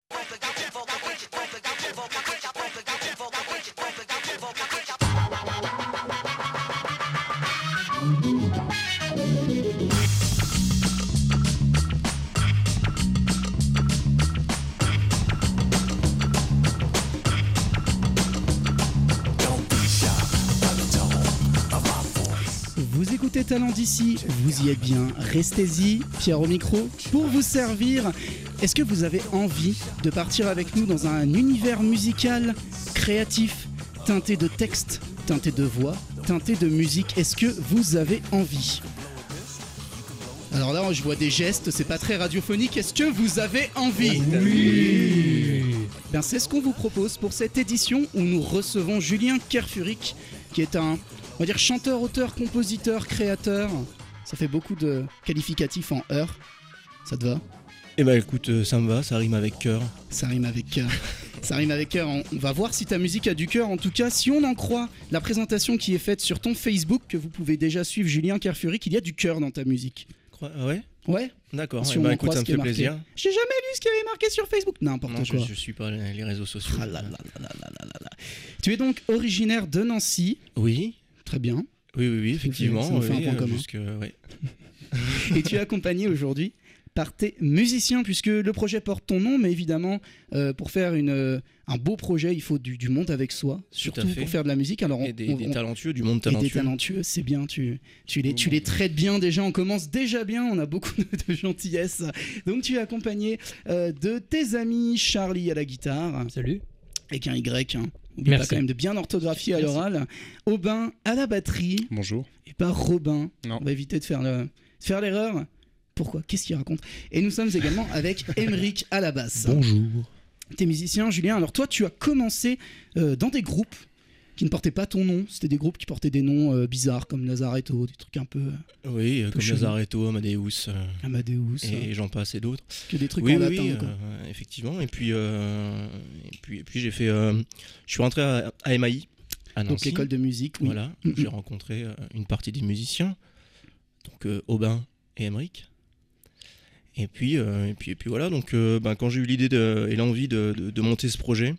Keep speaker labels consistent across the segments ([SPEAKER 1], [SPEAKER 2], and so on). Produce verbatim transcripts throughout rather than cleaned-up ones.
[SPEAKER 1] Vous écoutez Talent d'ici, vous y êtes bien, restez-y, Pierre au micro, pour vous servir. Est-ce que vous avez envie de partir avec nous dans un univers musical créatif, teinté de textes, teinté de voix, teinté de musique? Est-ce que vous avez envie? Alors là, je vois des gestes, c'est pas très radiophonique. Est-ce que vous avez envie? Oui. Ben, c'est ce qu'on vous propose pour cette édition où nous recevons Julien Kerfuric, qui est un, on va dire, chanteur, auteur, compositeur, créateur. Ça fait beaucoup de qualificatifs en heure. Ça te va?
[SPEAKER 2] Eh ben écoute, ça me va, ça rime avec cœur.
[SPEAKER 1] Ça rime avec cœur. Ça rime avec cœur. On va voir si ta musique a du cœur. En tout cas, si on en croit la présentation qui est faite sur ton Facebook, que vous pouvez déjà suivre, Julien Kerfuric, il y a du cœur dans ta musique.
[SPEAKER 2] Ah ouais?
[SPEAKER 1] Ouais.
[SPEAKER 2] D'accord,
[SPEAKER 1] si
[SPEAKER 2] eh ben, écoute, ça me fait plaisir.
[SPEAKER 1] J'ai jamais lu ce qui avait marqué sur Facebook. N'importe
[SPEAKER 2] non,
[SPEAKER 1] quoi.
[SPEAKER 2] Je, je suis pas les réseaux sociaux.
[SPEAKER 1] Ah là là là là là là là. Tu es donc originaire de Nancy.
[SPEAKER 2] Oui.
[SPEAKER 1] Très bien.
[SPEAKER 2] Oui, oui, oui, effectivement.
[SPEAKER 1] Ça nous fait
[SPEAKER 2] oui,
[SPEAKER 1] un point commun.
[SPEAKER 2] Jusque, ouais.
[SPEAKER 1] Et tu es accompagné aujourd'hui par tes musiciens, puisque le projet porte ton nom, mais évidemment, euh, pour faire une, euh, un beau projet, il faut du, du monde avec soi, surtout pour faire de la musique. Alors on,
[SPEAKER 2] et des,
[SPEAKER 1] on,
[SPEAKER 2] des
[SPEAKER 1] on,
[SPEAKER 2] talentueux, du monde talentueux.
[SPEAKER 1] Et des talentueux, c'est bien, tu, tu, les, tu les traites bien déjà, on commence déjà bien, on a beaucoup de, de gentillesse. Donc tu es accompagné euh, de tes amis, Charlie à la guitare.
[SPEAKER 3] Salut.
[SPEAKER 1] Avec un Y, hein. N'oublie pas quand même de bien orthographier à l'oral. Aubin à la batterie.
[SPEAKER 4] Bonjour.
[SPEAKER 1] Et pas Robin.
[SPEAKER 4] Non.
[SPEAKER 1] On va éviter de faire, le, de faire l'erreur. Pourquoi? Qu'est-ce qu'il raconte? Et nous sommes également avec Émeric à la basse.
[SPEAKER 3] Bonjour.
[SPEAKER 1] T'es musicien, Julien. Alors toi, tu as commencé euh, dans des groupes qui ne portaient pas ton nom. C'était des groupes qui portaient des noms euh, bizarres comme Lazaretto, des trucs un peu... Euh,
[SPEAKER 2] oui,
[SPEAKER 1] peu
[SPEAKER 2] comme
[SPEAKER 1] chelou.
[SPEAKER 2] Lazaretto, Amadeus. Euh,
[SPEAKER 1] Amadeus.
[SPEAKER 2] Et
[SPEAKER 1] euh,
[SPEAKER 2] j'en passe et d'autres.
[SPEAKER 1] Que des trucs
[SPEAKER 2] oui,
[SPEAKER 1] en
[SPEAKER 2] oui,
[SPEAKER 1] latin.
[SPEAKER 2] Oui,
[SPEAKER 1] quoi.
[SPEAKER 2] euh, effectivement. Et puis, euh, et puis, et puis j'ai fait... Euh, je suis rentré à, à M A I, à Nancy.
[SPEAKER 1] Donc l'école de musique, oui.
[SPEAKER 2] Voilà,
[SPEAKER 1] Mm-hmm.
[SPEAKER 2] j'ai rencontré euh, une partie des musiciens. Donc euh, Aubin et Émeric. Et puis, euh, et puis, et puis voilà, donc euh, ben, quand j'ai eu l'idée de, et l'envie de, de, de monter ce projet,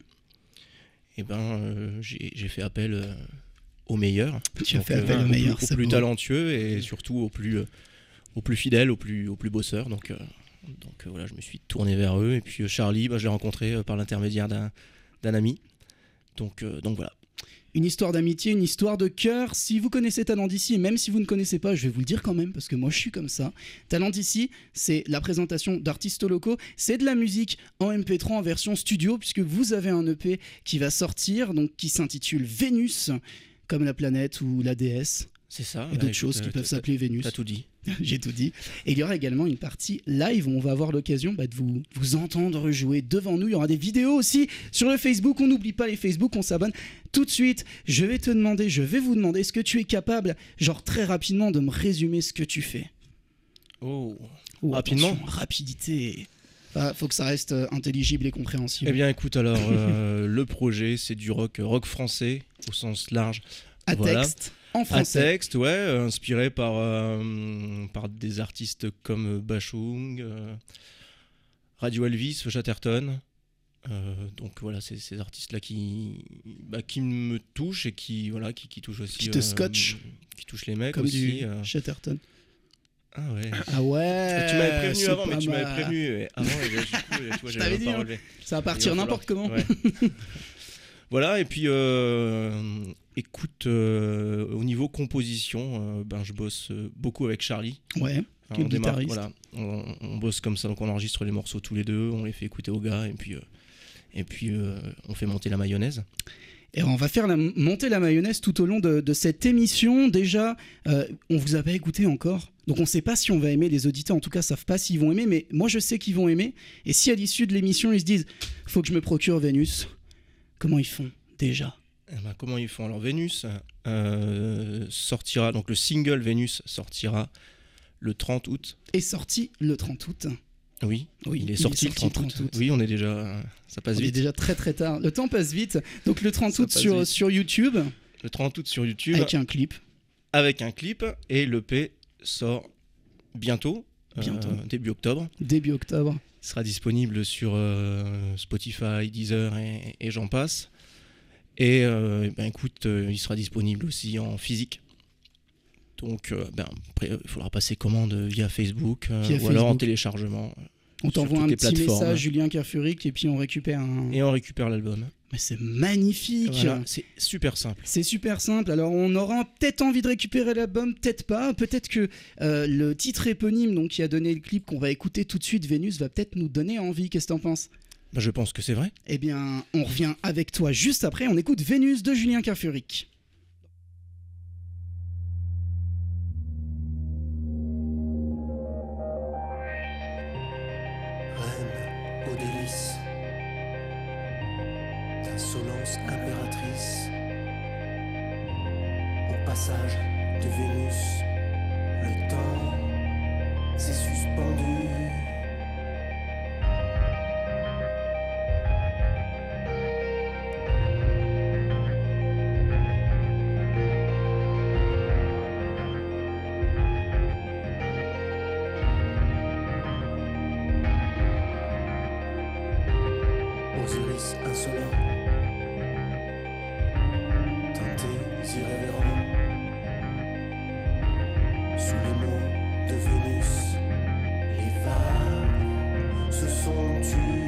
[SPEAKER 2] et ben, euh, j'ai, j'ai fait appel euh, aux meilleurs.
[SPEAKER 1] Tu as
[SPEAKER 2] donc,
[SPEAKER 1] fait appel
[SPEAKER 2] euh,
[SPEAKER 1] aux meilleurs,
[SPEAKER 2] plus,
[SPEAKER 1] c'est
[SPEAKER 2] aux plus
[SPEAKER 1] beau.
[SPEAKER 2] talentueux et surtout aux plus, euh, aux plus fidèles, aux plus, aux plus bosseurs. Donc, euh, donc euh, voilà, je me suis tourné vers eux. Et puis euh, Charlie, ben, je l'ai rencontré euh, par l'intermédiaire d'un, d'un ami. Donc, euh, donc voilà.
[SPEAKER 1] Une histoire d'amitié, une histoire de cœur. Si vous connaissez Talent d'ici, et même si vous ne connaissez pas, je vais vous le dire quand même, parce que moi je suis comme ça. Talent d'ici, c'est la présentation d'artistes locaux, c'est de la musique en M P trois en version studio, puisque vous avez un E P qui va sortir, donc qui s'intitule Vénus, comme la planète ou la déesse.
[SPEAKER 2] C'est ça.
[SPEAKER 1] Et d'autres choses qui peuvent s'appeler Vénus.
[SPEAKER 2] T'as tout dit.
[SPEAKER 1] J'ai tout dit. Et il y aura également une partie live où on va avoir l'occasion bah, de vous, vous entendre jouer devant nous. Il y aura des vidéos aussi sur le Facebook. On n'oublie pas les Facebook, on s'abonne tout de suite. Je vais te demander, je vais vous demander, est-ce que tu es capable, genre très rapidement, de me résumer ce que tu fais?
[SPEAKER 2] Oh,
[SPEAKER 1] oh
[SPEAKER 2] rapidement.
[SPEAKER 1] Attention, rapidité. Enfin, faut que ça reste intelligible et compréhensible.
[SPEAKER 2] Eh bien écoute, alors euh, le projet, c'est du rock, rock français au sens large.
[SPEAKER 1] À
[SPEAKER 2] voilà.
[SPEAKER 1] texte. En français.
[SPEAKER 2] À texte, ouais, euh, inspiré par, euh, par des artistes comme Bachung, euh, Radio Elvis, Chatterton. Euh, donc voilà, c'est ces artistes-là qui, bah, qui me touchent et qui, voilà, qui, qui touchent aussi.
[SPEAKER 1] Qui te
[SPEAKER 2] euh,
[SPEAKER 1] scotchent.
[SPEAKER 2] Qui touchent les mecs
[SPEAKER 1] comme
[SPEAKER 2] aussi.
[SPEAKER 1] du
[SPEAKER 2] euh.
[SPEAKER 1] Chatterton.
[SPEAKER 2] Ah ouais.
[SPEAKER 1] Ah ouais.
[SPEAKER 2] Tu m'avais prévenu
[SPEAKER 1] c'est
[SPEAKER 2] avant, mais
[SPEAKER 1] pas
[SPEAKER 2] tu m'avais
[SPEAKER 1] mal.
[SPEAKER 2] prévenu avant. Et du coup, tu vois,
[SPEAKER 1] Je
[SPEAKER 2] j'avais
[SPEAKER 1] t'avais
[SPEAKER 2] même
[SPEAKER 1] dit,
[SPEAKER 2] pas
[SPEAKER 1] hein.
[SPEAKER 2] relevé.
[SPEAKER 1] Ça va partir n'importe comment.
[SPEAKER 2] Ouais. Voilà, et puis euh, écoute, euh, au niveau composition, euh, ben, je bosse beaucoup avec Charlie.
[SPEAKER 1] Ouais,
[SPEAKER 2] Enfin,
[SPEAKER 1] qui est
[SPEAKER 2] on démarre,
[SPEAKER 1] guitariste.
[SPEAKER 2] voilà, on, on bosse comme ça, donc on enregistre les morceaux tous les deux, on les fait écouter aux gars, et puis, euh, et puis euh, on fait monter la mayonnaise.
[SPEAKER 1] Et on va faire la, monter la mayonnaise tout au long de, de cette émission. Déjà, euh, on vous a pas écouté encore. Donc on ne sait pas si on va aimer, les auditeurs en tout cas ne savent pas s'ils vont aimer, mais moi je sais qu'ils vont aimer. Et si à l'issue de l'émission ils se disent « faut que je me procure Vénus », comment ils font déjà?
[SPEAKER 2] Eh ben, comment ils font? Alors Vénus euh, sortira, donc le single Vénus sortira le trente août.
[SPEAKER 1] Est sorti le trente août.
[SPEAKER 2] Oui,
[SPEAKER 1] oui,
[SPEAKER 2] il est sorti, il est sorti le trente août. Oui, on est déjà, ça passe
[SPEAKER 1] on
[SPEAKER 2] vite.
[SPEAKER 1] On est déjà très très tard. Le temps passe vite. Donc le trente août sur, sur YouTube.
[SPEAKER 2] Le trente août sur YouTube.
[SPEAKER 1] Avec un clip.
[SPEAKER 2] Avec un clip, et l'E P sort bientôt,
[SPEAKER 1] bientôt.
[SPEAKER 2] Euh, début octobre.
[SPEAKER 1] Début octobre.
[SPEAKER 2] Il sera disponible sur euh, Spotify, Deezer et, et j'en passe. Et euh, ben, écoute, euh, il sera disponible aussi en physique. Donc euh, ben, après, il faudra passer commande via Facebook euh,
[SPEAKER 1] Via
[SPEAKER 2] ou
[SPEAKER 1] Facebook.
[SPEAKER 2] alors en téléchargement. euh,
[SPEAKER 1] On
[SPEAKER 2] sur
[SPEAKER 1] t'envoie
[SPEAKER 2] toutes
[SPEAKER 1] un
[SPEAKER 2] les
[SPEAKER 1] petit
[SPEAKER 2] plateformes.
[SPEAKER 1] message, Julien Kerfuric, et puis on récupère un...
[SPEAKER 2] Et on récupère l'album.
[SPEAKER 1] Mais c'est magnifique.
[SPEAKER 2] Voilà, c'est super simple.
[SPEAKER 1] C'est super simple. Alors on aura peut-être envie de récupérer l'album, peut-être pas. Peut-être que euh, le titre éponyme, donc qui a donné le clip qu'on va écouter tout de suite, Vénus, va peut-être nous donner envie. Qu'est-ce que t'en penses ?
[SPEAKER 2] Ben, je pense que c'est vrai.
[SPEAKER 1] Eh bien, on revient avec toi juste après. On écoute Vénus de Julien Kerfuric.
[SPEAKER 3] Reine aux délices, d'insolence impératrice, au passage de Vénus, le temps s'est suspendu. Aux iris insolents, teintés irrévérents, sous les mots de Vénus, les vagues se sont tues.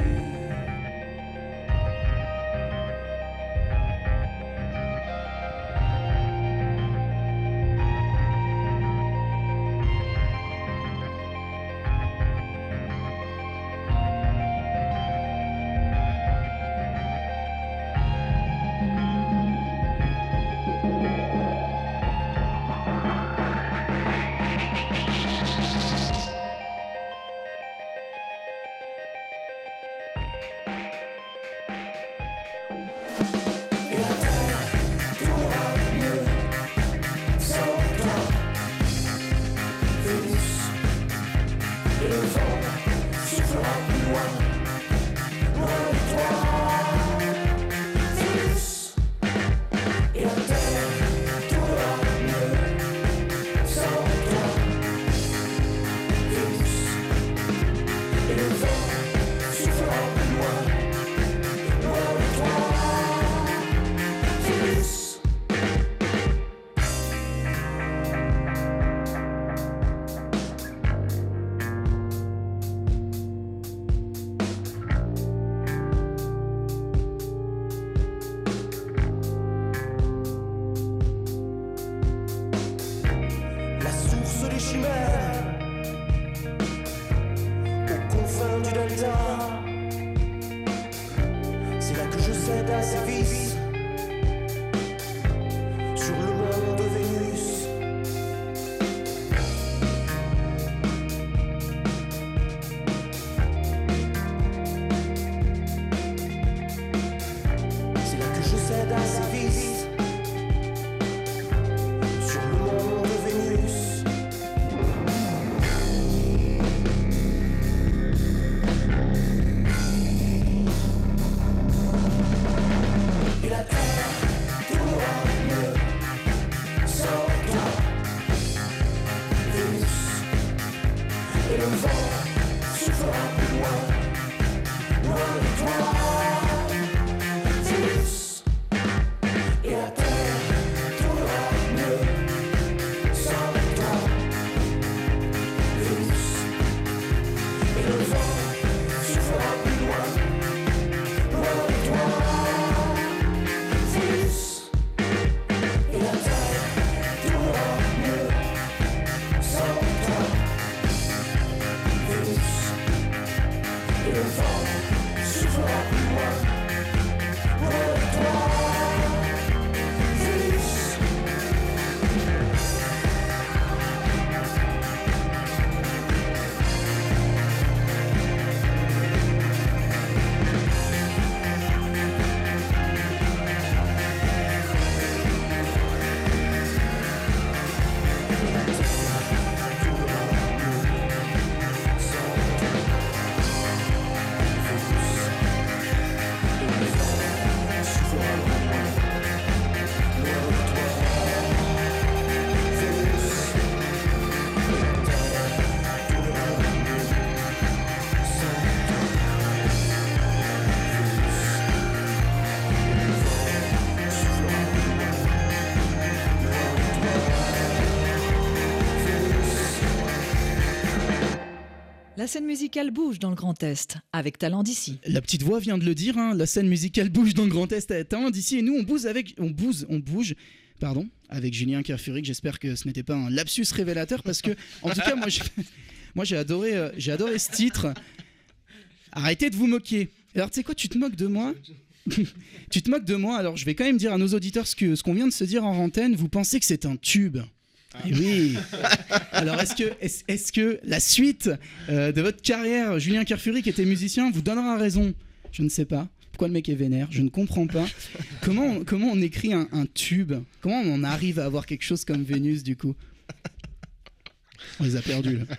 [SPEAKER 4] La scène musicale bouge dans le Grand Est, avec Talent d'ici.
[SPEAKER 1] La petite voix vient de le dire, hein, la scène musicale bouge dans le Grand Est à Talent d'ici, et nous on bouge avec, on bouge, on bouge, pardon, avec Julien Kerfuric. J'espère que ce n'était pas un lapsus révélateur, parce que, en tout cas, moi j'ai, moi, j'ai adoré, euh, j'ai adoré ce titre. Arrêtez de vous moquer. Alors tu sais quoi, tu te moques de moi? Tu te moques de moi, alors je vais quand même dire à nos auditeurs ce, que, ce qu'on vient de se dire en antenne. Vous pensez que c'est un tube? Et oui. Alors est-ce que, est-ce, est-ce que la suite euh, de votre carrière, Julien Kerfuric qui était musicien, vous donnera raison? Je ne sais pas. Pourquoi le mec est vénère? Je ne comprends pas. Comment on, comment on écrit un, un tube? Comment on en arrive à avoir quelque chose comme Vénus du coup? On les a perdus là.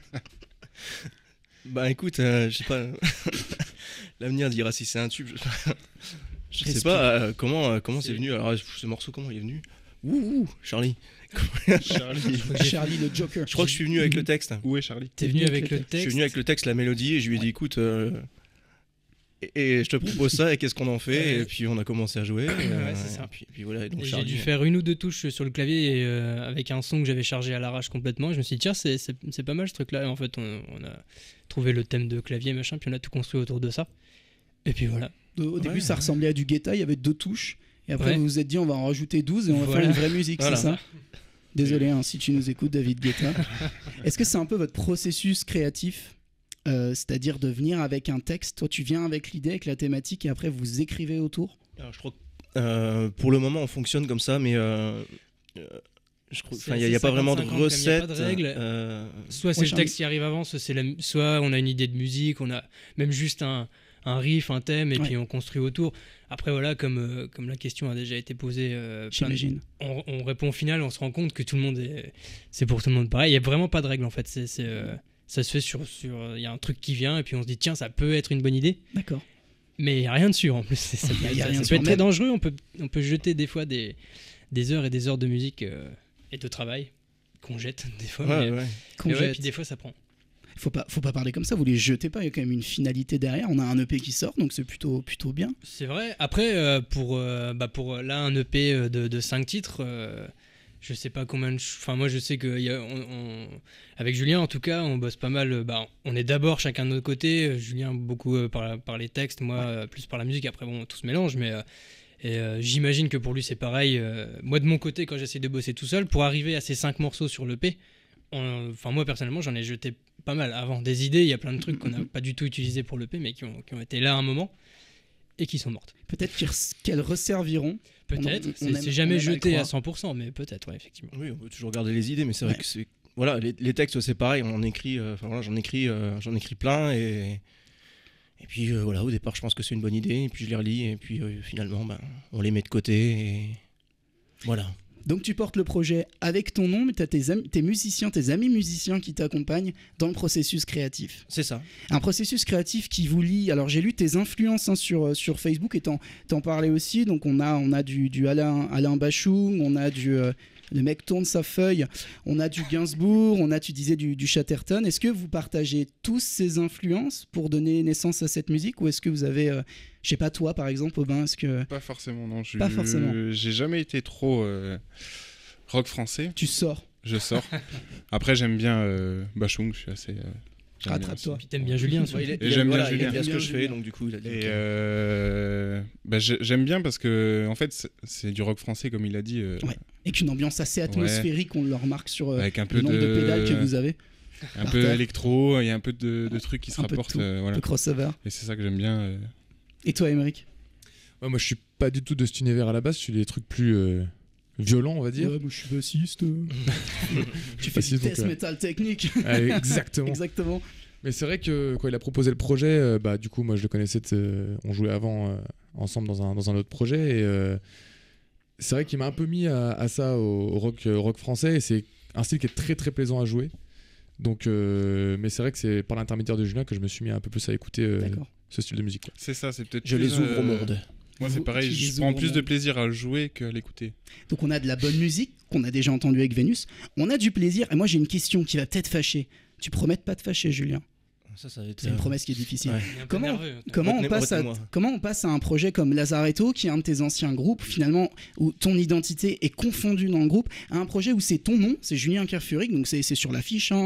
[SPEAKER 2] Bah écoute, euh, je sais pas. L'avenir dira si c'est un tube. Je, je sais pas euh, comment, euh, comment c'est venu. Alors ce morceau, comment il est venu? Ouh, ouh, Charlie.
[SPEAKER 1] Charlie. Charlie le Joker.
[SPEAKER 2] Je crois que je suis venu avec le texte.
[SPEAKER 5] Où est Charlie?
[SPEAKER 6] T'es venu avec le texte.
[SPEAKER 2] Je suis venu avec le texte, la mélodie, et je lui ai dit écoute, euh, et, et je te propose ça, et qu'est-ce qu'on en fait? Et puis on a commencé à jouer. Et, euh,
[SPEAKER 6] ouais, c'est ça.
[SPEAKER 2] Et puis, et puis voilà. Et donc
[SPEAKER 6] Et j'ai
[SPEAKER 2] Charlie,
[SPEAKER 6] dû faire une ou deux touches sur le clavier et, euh, avec un son que j'avais chargé à l'arrache complètement. Je me suis dit, tiens, c'est, c'est, c'est pas mal ce truc-là. Et en fait, on, on a trouvé le thème de clavier, machin, puis on a tout construit autour de ça. Et puis voilà.
[SPEAKER 1] Au, au début,
[SPEAKER 2] Ouais,
[SPEAKER 1] ça
[SPEAKER 2] ouais.
[SPEAKER 1] ressemblait à du guetta, il y avait deux touches. Et après,
[SPEAKER 6] Ouais.
[SPEAKER 1] vous vous êtes dit, on va en rajouter douze et on va
[SPEAKER 6] Voilà.
[SPEAKER 1] faire une vraie musique,
[SPEAKER 2] Voilà.
[SPEAKER 1] c'est ça? Désolé hein, si tu nous écoutes, David Guetta. Est-ce que c'est un peu votre processus créatif? Euh, c'est-à-dire de venir avec un texte, toi tu viens avec l'idée, avec la thématique et après vous écrivez autour?
[SPEAKER 2] Alors, je crois que euh, pour le moment on fonctionne comme ça, mais euh, euh, je crois,
[SPEAKER 6] C'est-
[SPEAKER 2] enfin, il n'y a,
[SPEAKER 6] c'est
[SPEAKER 2] il y a pas vraiment de
[SPEAKER 6] cinquante cinquante, comme il y a
[SPEAKER 2] recette.
[SPEAKER 6] pas de règle.
[SPEAKER 2] euh,
[SPEAKER 6] Soit c'est
[SPEAKER 1] Ouais,
[SPEAKER 6] le
[SPEAKER 1] Charlie.
[SPEAKER 6] texte qui arrive avant, soit, c'est la, soit on a une idée de musique, on a même juste un, un riff, un thème, et
[SPEAKER 1] Ouais.
[SPEAKER 6] puis on construit autour. Après, voilà, comme, euh, comme la question a déjà été posée, euh, plein de-
[SPEAKER 1] J'imagine.
[SPEAKER 6] on, on répond au final, on se rend compte que tout le monde est. C'est pour tout le monde pareil. Il n'y a vraiment pas de règle en fait. C'est, c'est, euh, ça se fait sur. sur- Il y a un truc qui vient, et puis on se dit, tiens, ça peut être une bonne idée.
[SPEAKER 1] D'accord.
[SPEAKER 6] Mais il n'y a rien de sûr en plus. C'est- Ça,
[SPEAKER 1] Il y a-
[SPEAKER 6] peut-
[SPEAKER 1] il y a
[SPEAKER 6] ça
[SPEAKER 1] rien de
[SPEAKER 6] peut
[SPEAKER 1] sûr.
[SPEAKER 6] être très
[SPEAKER 1] Même-
[SPEAKER 6] dangereux. On peut, on peut jeter des fois des, des heures et des heures de musique euh, et de travail qu'on jette des fois.
[SPEAKER 2] ouais,
[SPEAKER 6] mais,
[SPEAKER 2] ouais.
[SPEAKER 1] Qu'on
[SPEAKER 6] mais ouais,
[SPEAKER 1] jette.
[SPEAKER 6] puis des fois ça prend.
[SPEAKER 1] Faut pas, faut pas parler comme ça, vous les jetez pas, il y a quand même une finalité derrière. On a un E P qui sort, donc c'est plutôt, plutôt bien.
[SPEAKER 6] C'est vrai. Après, euh, pour, euh, bah pour euh, là, un E P euh, de, de cinq titres, euh, je sais pas combien de. ch- Enfin, moi, je sais que y a, on, on- avec Julien, en tout cas, on bosse pas mal. euh, Bah, on est d'abord chacun de notre côté. euh, Julien, beaucoup euh, par, la- par les textes, moi, euh, plus par la musique. Après, bon, tout se mélange, mais. euh, et euh, j'imagine que pour lui, c'est pareil. euh, moi, de mon côté, quand j'essaie de bosser tout seul, pour arriver à ces cinq morceaux sur l'E P, on- enfin, moi, personnellement, j'en ai jeté pas mal avant. Des idées, il y a plein de trucs qu'on n'a pas du tout utilisés pour l'E P, mais qui ont, qui ont été là à un moment et qui sont mortes.
[SPEAKER 1] Peut-être qu'ils res- qu'elles resserviront.
[SPEAKER 6] Peut-être,
[SPEAKER 1] On- on
[SPEAKER 6] c'est,
[SPEAKER 1] aime-
[SPEAKER 6] c'est
[SPEAKER 1] on
[SPEAKER 6] jamais
[SPEAKER 1] aime à le
[SPEAKER 6] jeté à
[SPEAKER 1] croire.
[SPEAKER 6] cent pour cent, mais peut-être, ouais, effectivement.
[SPEAKER 2] Oui, on peut toujours garder les idées, mais c'est vrai
[SPEAKER 1] Ouais.
[SPEAKER 2] que c'est. Voilà, les, les textes c'est pareil, on en écrit, euh, enfin voilà, j'en écris, euh, j'en écris plein et et puis euh, voilà, au départ je pense que c'est une bonne idée et puis je les relis et puis euh, finalement ben, on les met de côté et voilà.
[SPEAKER 1] Donc tu portes le projet avec ton nom, mais tu as tes, am- tes musiciens, tes amis musiciens qui t'accompagnent dans le processus créatif.
[SPEAKER 2] C'est ça.
[SPEAKER 1] Un processus créatif qui vous lie. Alors j'ai lu tes influences hein, sur, euh, sur Facebook et t'en, t'en parlais aussi. Donc on a, on a du, du Alain, Alain Bachung, on a du... euh, le mec tourne sa feuille, on a du Gainsbourg, on a, tu disais, du, du Chatterton. Est-ce que vous partagez tous ces influences pour donner naissance à cette musique ou est-ce que vous avez, euh, je sais pas toi par exemple, Aubin, est-ce que
[SPEAKER 5] Pas forcément, non. Je,
[SPEAKER 1] Pas forcément.
[SPEAKER 5] J'ai jamais été trop euh, rock français.
[SPEAKER 1] tu sors?
[SPEAKER 5] Je sors. Après, j'aime bien euh, Bachung. Je suis assez. euh, j'aime bien
[SPEAKER 1] Rattrape-toi.
[SPEAKER 6] Puis t'aimes bien Julien,
[SPEAKER 2] Ouais,
[SPEAKER 6] surtout.
[SPEAKER 2] il est-
[SPEAKER 5] Et
[SPEAKER 2] il aime-
[SPEAKER 5] j'aime bien
[SPEAKER 2] voilà, il
[SPEAKER 5] Julien.
[SPEAKER 2] aime bien ce que
[SPEAKER 1] Bien
[SPEAKER 2] je fais,
[SPEAKER 1] Julien.
[SPEAKER 2] donc du coup il a dit.
[SPEAKER 5] Et
[SPEAKER 2] ok.
[SPEAKER 5] euh, bah, j'ai- j'aime bien parce que en fait c'est- c'est du rock français comme il a dit, euh,
[SPEAKER 1] Ouais. Avec une ambiance assez atmosphérique, on le remarque sur euh,
[SPEAKER 5] avec un peu
[SPEAKER 1] le nombre de...
[SPEAKER 5] de,
[SPEAKER 1] pédales que vous avez,
[SPEAKER 5] un
[SPEAKER 1] par
[SPEAKER 5] peu
[SPEAKER 1] terre.
[SPEAKER 5] électro, il y a un peu de, de trucs qui se
[SPEAKER 1] Un peu de
[SPEAKER 5] rapportent,
[SPEAKER 1] tout.
[SPEAKER 5] euh, voilà.
[SPEAKER 1] le crossover.
[SPEAKER 5] Et c'est ça que j'aime bien. euh.
[SPEAKER 1] Et toi, Émeric?
[SPEAKER 7] Ouais, moi, je suis pas du tout de cet univers à la base. Je suis des trucs plus euh, violents, on va dire.
[SPEAKER 1] Ouais, moi je suis bassiste. Tu fais
[SPEAKER 7] Bassiste,
[SPEAKER 1] du
[SPEAKER 7] donc,
[SPEAKER 1] death
[SPEAKER 7] euh,
[SPEAKER 1] metal technique.
[SPEAKER 7] Ouais, exactement.
[SPEAKER 1] Exactement.
[SPEAKER 7] Mais c'est vrai que quand il a proposé le projet, euh, bah, du coup, moi, je le connaissais. de ce- On jouait avant euh, ensemble dans un, dans un autre projet. Et euh, c'est vrai qu'il m'a un peu mis à, à ça, au, au rock, euh, rock français. Et c'est un style qui est très, très plaisant à jouer. Donc, euh, mais c'est vrai que c'est par l'intermédiaire de Julien que je me suis mis un peu plus à écouter euh,
[SPEAKER 1] D'accord.
[SPEAKER 7] ce style de musique.
[SPEAKER 5] C'est ça, c'est peut-être.
[SPEAKER 2] Je
[SPEAKER 5] plus,
[SPEAKER 2] les ouvre
[SPEAKER 5] euh,
[SPEAKER 2] au monde.
[SPEAKER 5] Moi,
[SPEAKER 1] Vous-
[SPEAKER 5] c'est pareil.
[SPEAKER 1] qui les
[SPEAKER 5] Je prends
[SPEAKER 1] ouvre au
[SPEAKER 5] plus de
[SPEAKER 1] monde.
[SPEAKER 5] plaisir à le jouer qu'à l'écouter.
[SPEAKER 1] Donc on a de la bonne musique qu'on a déjà entendue avec Vénus. On a du plaisir. Et moi j'ai une question qui va peut-être fâcher. Tu promets de pas te fâcher, Julien?
[SPEAKER 2] Ça, ça va être,
[SPEAKER 1] C'est une
[SPEAKER 2] euh,
[SPEAKER 1] promesse qui est difficile.
[SPEAKER 2] ouais.
[SPEAKER 6] Il est un peu
[SPEAKER 1] Comment-
[SPEAKER 6] nerveux.
[SPEAKER 1] Comment on,
[SPEAKER 2] Retenez-
[SPEAKER 1] passe à,
[SPEAKER 2] retenez-moi.
[SPEAKER 1] comment on passe à un projet comme Lazaretto, qui est un de tes anciens groupes, finalement, où ton identité est confondue dans le groupe, à un projet où c'est ton nom, c'est Julien Kerfuric, donc c'est c'est sur l'affiche, hein,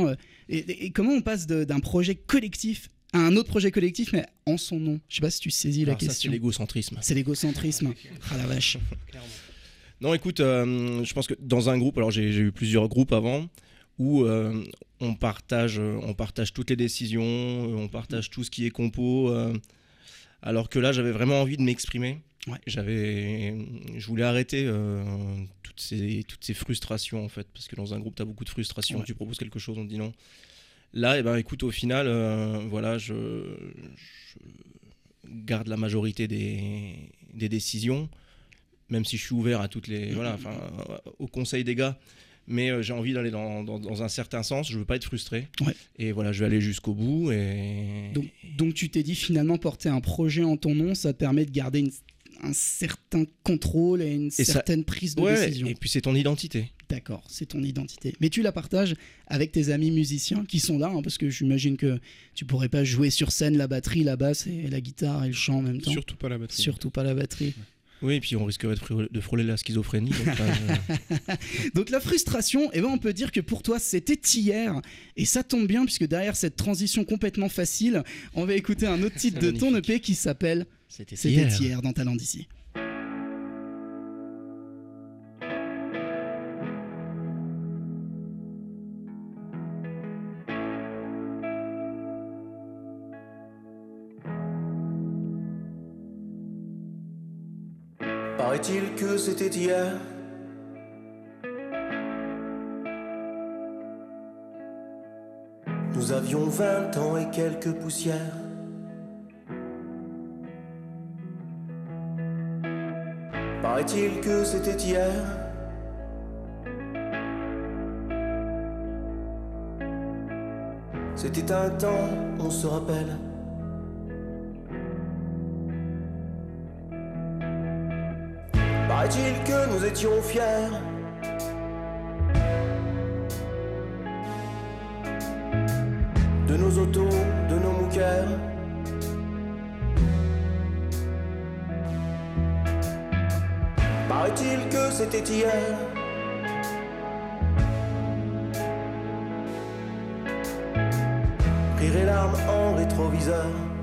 [SPEAKER 1] Et, et comment on passe de- d'un projet collectif à un autre projet collectif, mais en son nom? Je sais pas si tu saisis la
[SPEAKER 2] Alors ça, c'est
[SPEAKER 1] question.
[SPEAKER 2] l'égocentrisme.
[SPEAKER 1] C'est l'égocentrisme. Ah la vache.
[SPEAKER 6] Clairement.
[SPEAKER 2] Non, écoute, euh, je pense que dans un groupe, alors j'ai j'ai eu plusieurs groupes avant, où euh, on, partage, euh, on partage toutes les décisions, euh, on partage tout ce qui est compo, euh, alors que là, j'avais vraiment envie de m'exprimer.
[SPEAKER 1] Ouais.
[SPEAKER 2] J'avais, je voulais arrêter euh, toutes, ces, toutes ces frustrations, en fait, parce que dans un groupe, tu as beaucoup de frustrations,
[SPEAKER 1] Ouais.
[SPEAKER 2] tu proposes quelque chose, on te dit non. Là, eh ben, écoute, au final, euh, voilà, je, je garde la majorité des, des décisions, même si je suis ouvert à toutes les, voilà, enfin, au conseil des gars. Mais euh, j'ai envie d'aller dans, dans, dans un certain sens, je veux pas être frustré.
[SPEAKER 1] Ouais.
[SPEAKER 2] Et voilà, je vais aller jusqu'au bout. Et...
[SPEAKER 1] Donc, donc tu t'es dit finalement porter un projet en ton nom, ça te permet de garder une- un certain contrôle et une
[SPEAKER 2] ça-
[SPEAKER 1] certaine prise de
[SPEAKER 2] Ouais,
[SPEAKER 1] décision.
[SPEAKER 2] et puis c'est ton identité.
[SPEAKER 1] D'accord, c'est ton identité. Mais tu la partages avec tes amis musiciens qui sont là, hein, parce que j'imagine que tu pourrais pas jouer sur scène la batterie, la basse et la guitare et le chant en même temps.
[SPEAKER 5] Surtout pas la batterie.
[SPEAKER 1] Surtout pas la batterie.
[SPEAKER 2] Oui, et puis on risquerait de frôler, de frôler la schizophrénie. Donc, là, je-
[SPEAKER 1] Donc la frustration, eh ben, on peut dire que pour toi c'était hier, et ça tombe bien puisque derrière cette transition complètement facile, on va écouter un autre titre de ton E P qui s'appelle
[SPEAKER 2] C'était
[SPEAKER 1] C'était
[SPEAKER 2] hier.
[SPEAKER 1] hier dans Talent d'ici.
[SPEAKER 3] Paraît-il que c'était hier. Nous avions vingt ans et quelques poussières. Paraît-il que c'était hier. C'était un temps, on se rappelle. Paraît-il que nous étions fiers. De nos autos, de nos moukers. Paraît-il que c'était hier. Rire et larmes en rétroviseur.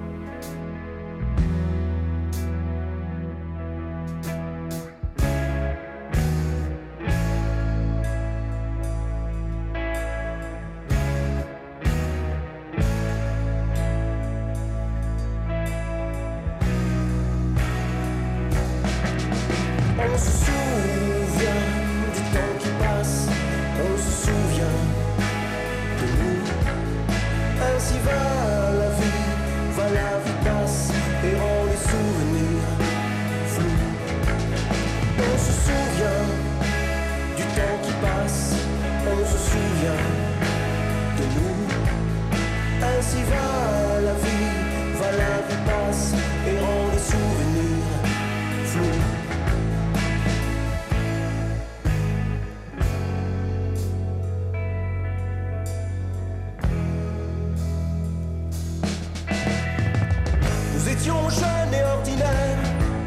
[SPEAKER 3] On se souvient du temps qui passe, on se souvient de nous. Ainsi va la vie, va la vie passe et rend les souvenirs flous. On se souvient du temps qui passe, on se souvient de nous. Ainsi va la vie, va la vie passe et rend les souvenirs flous. Nous étions jeunes et ordinaires,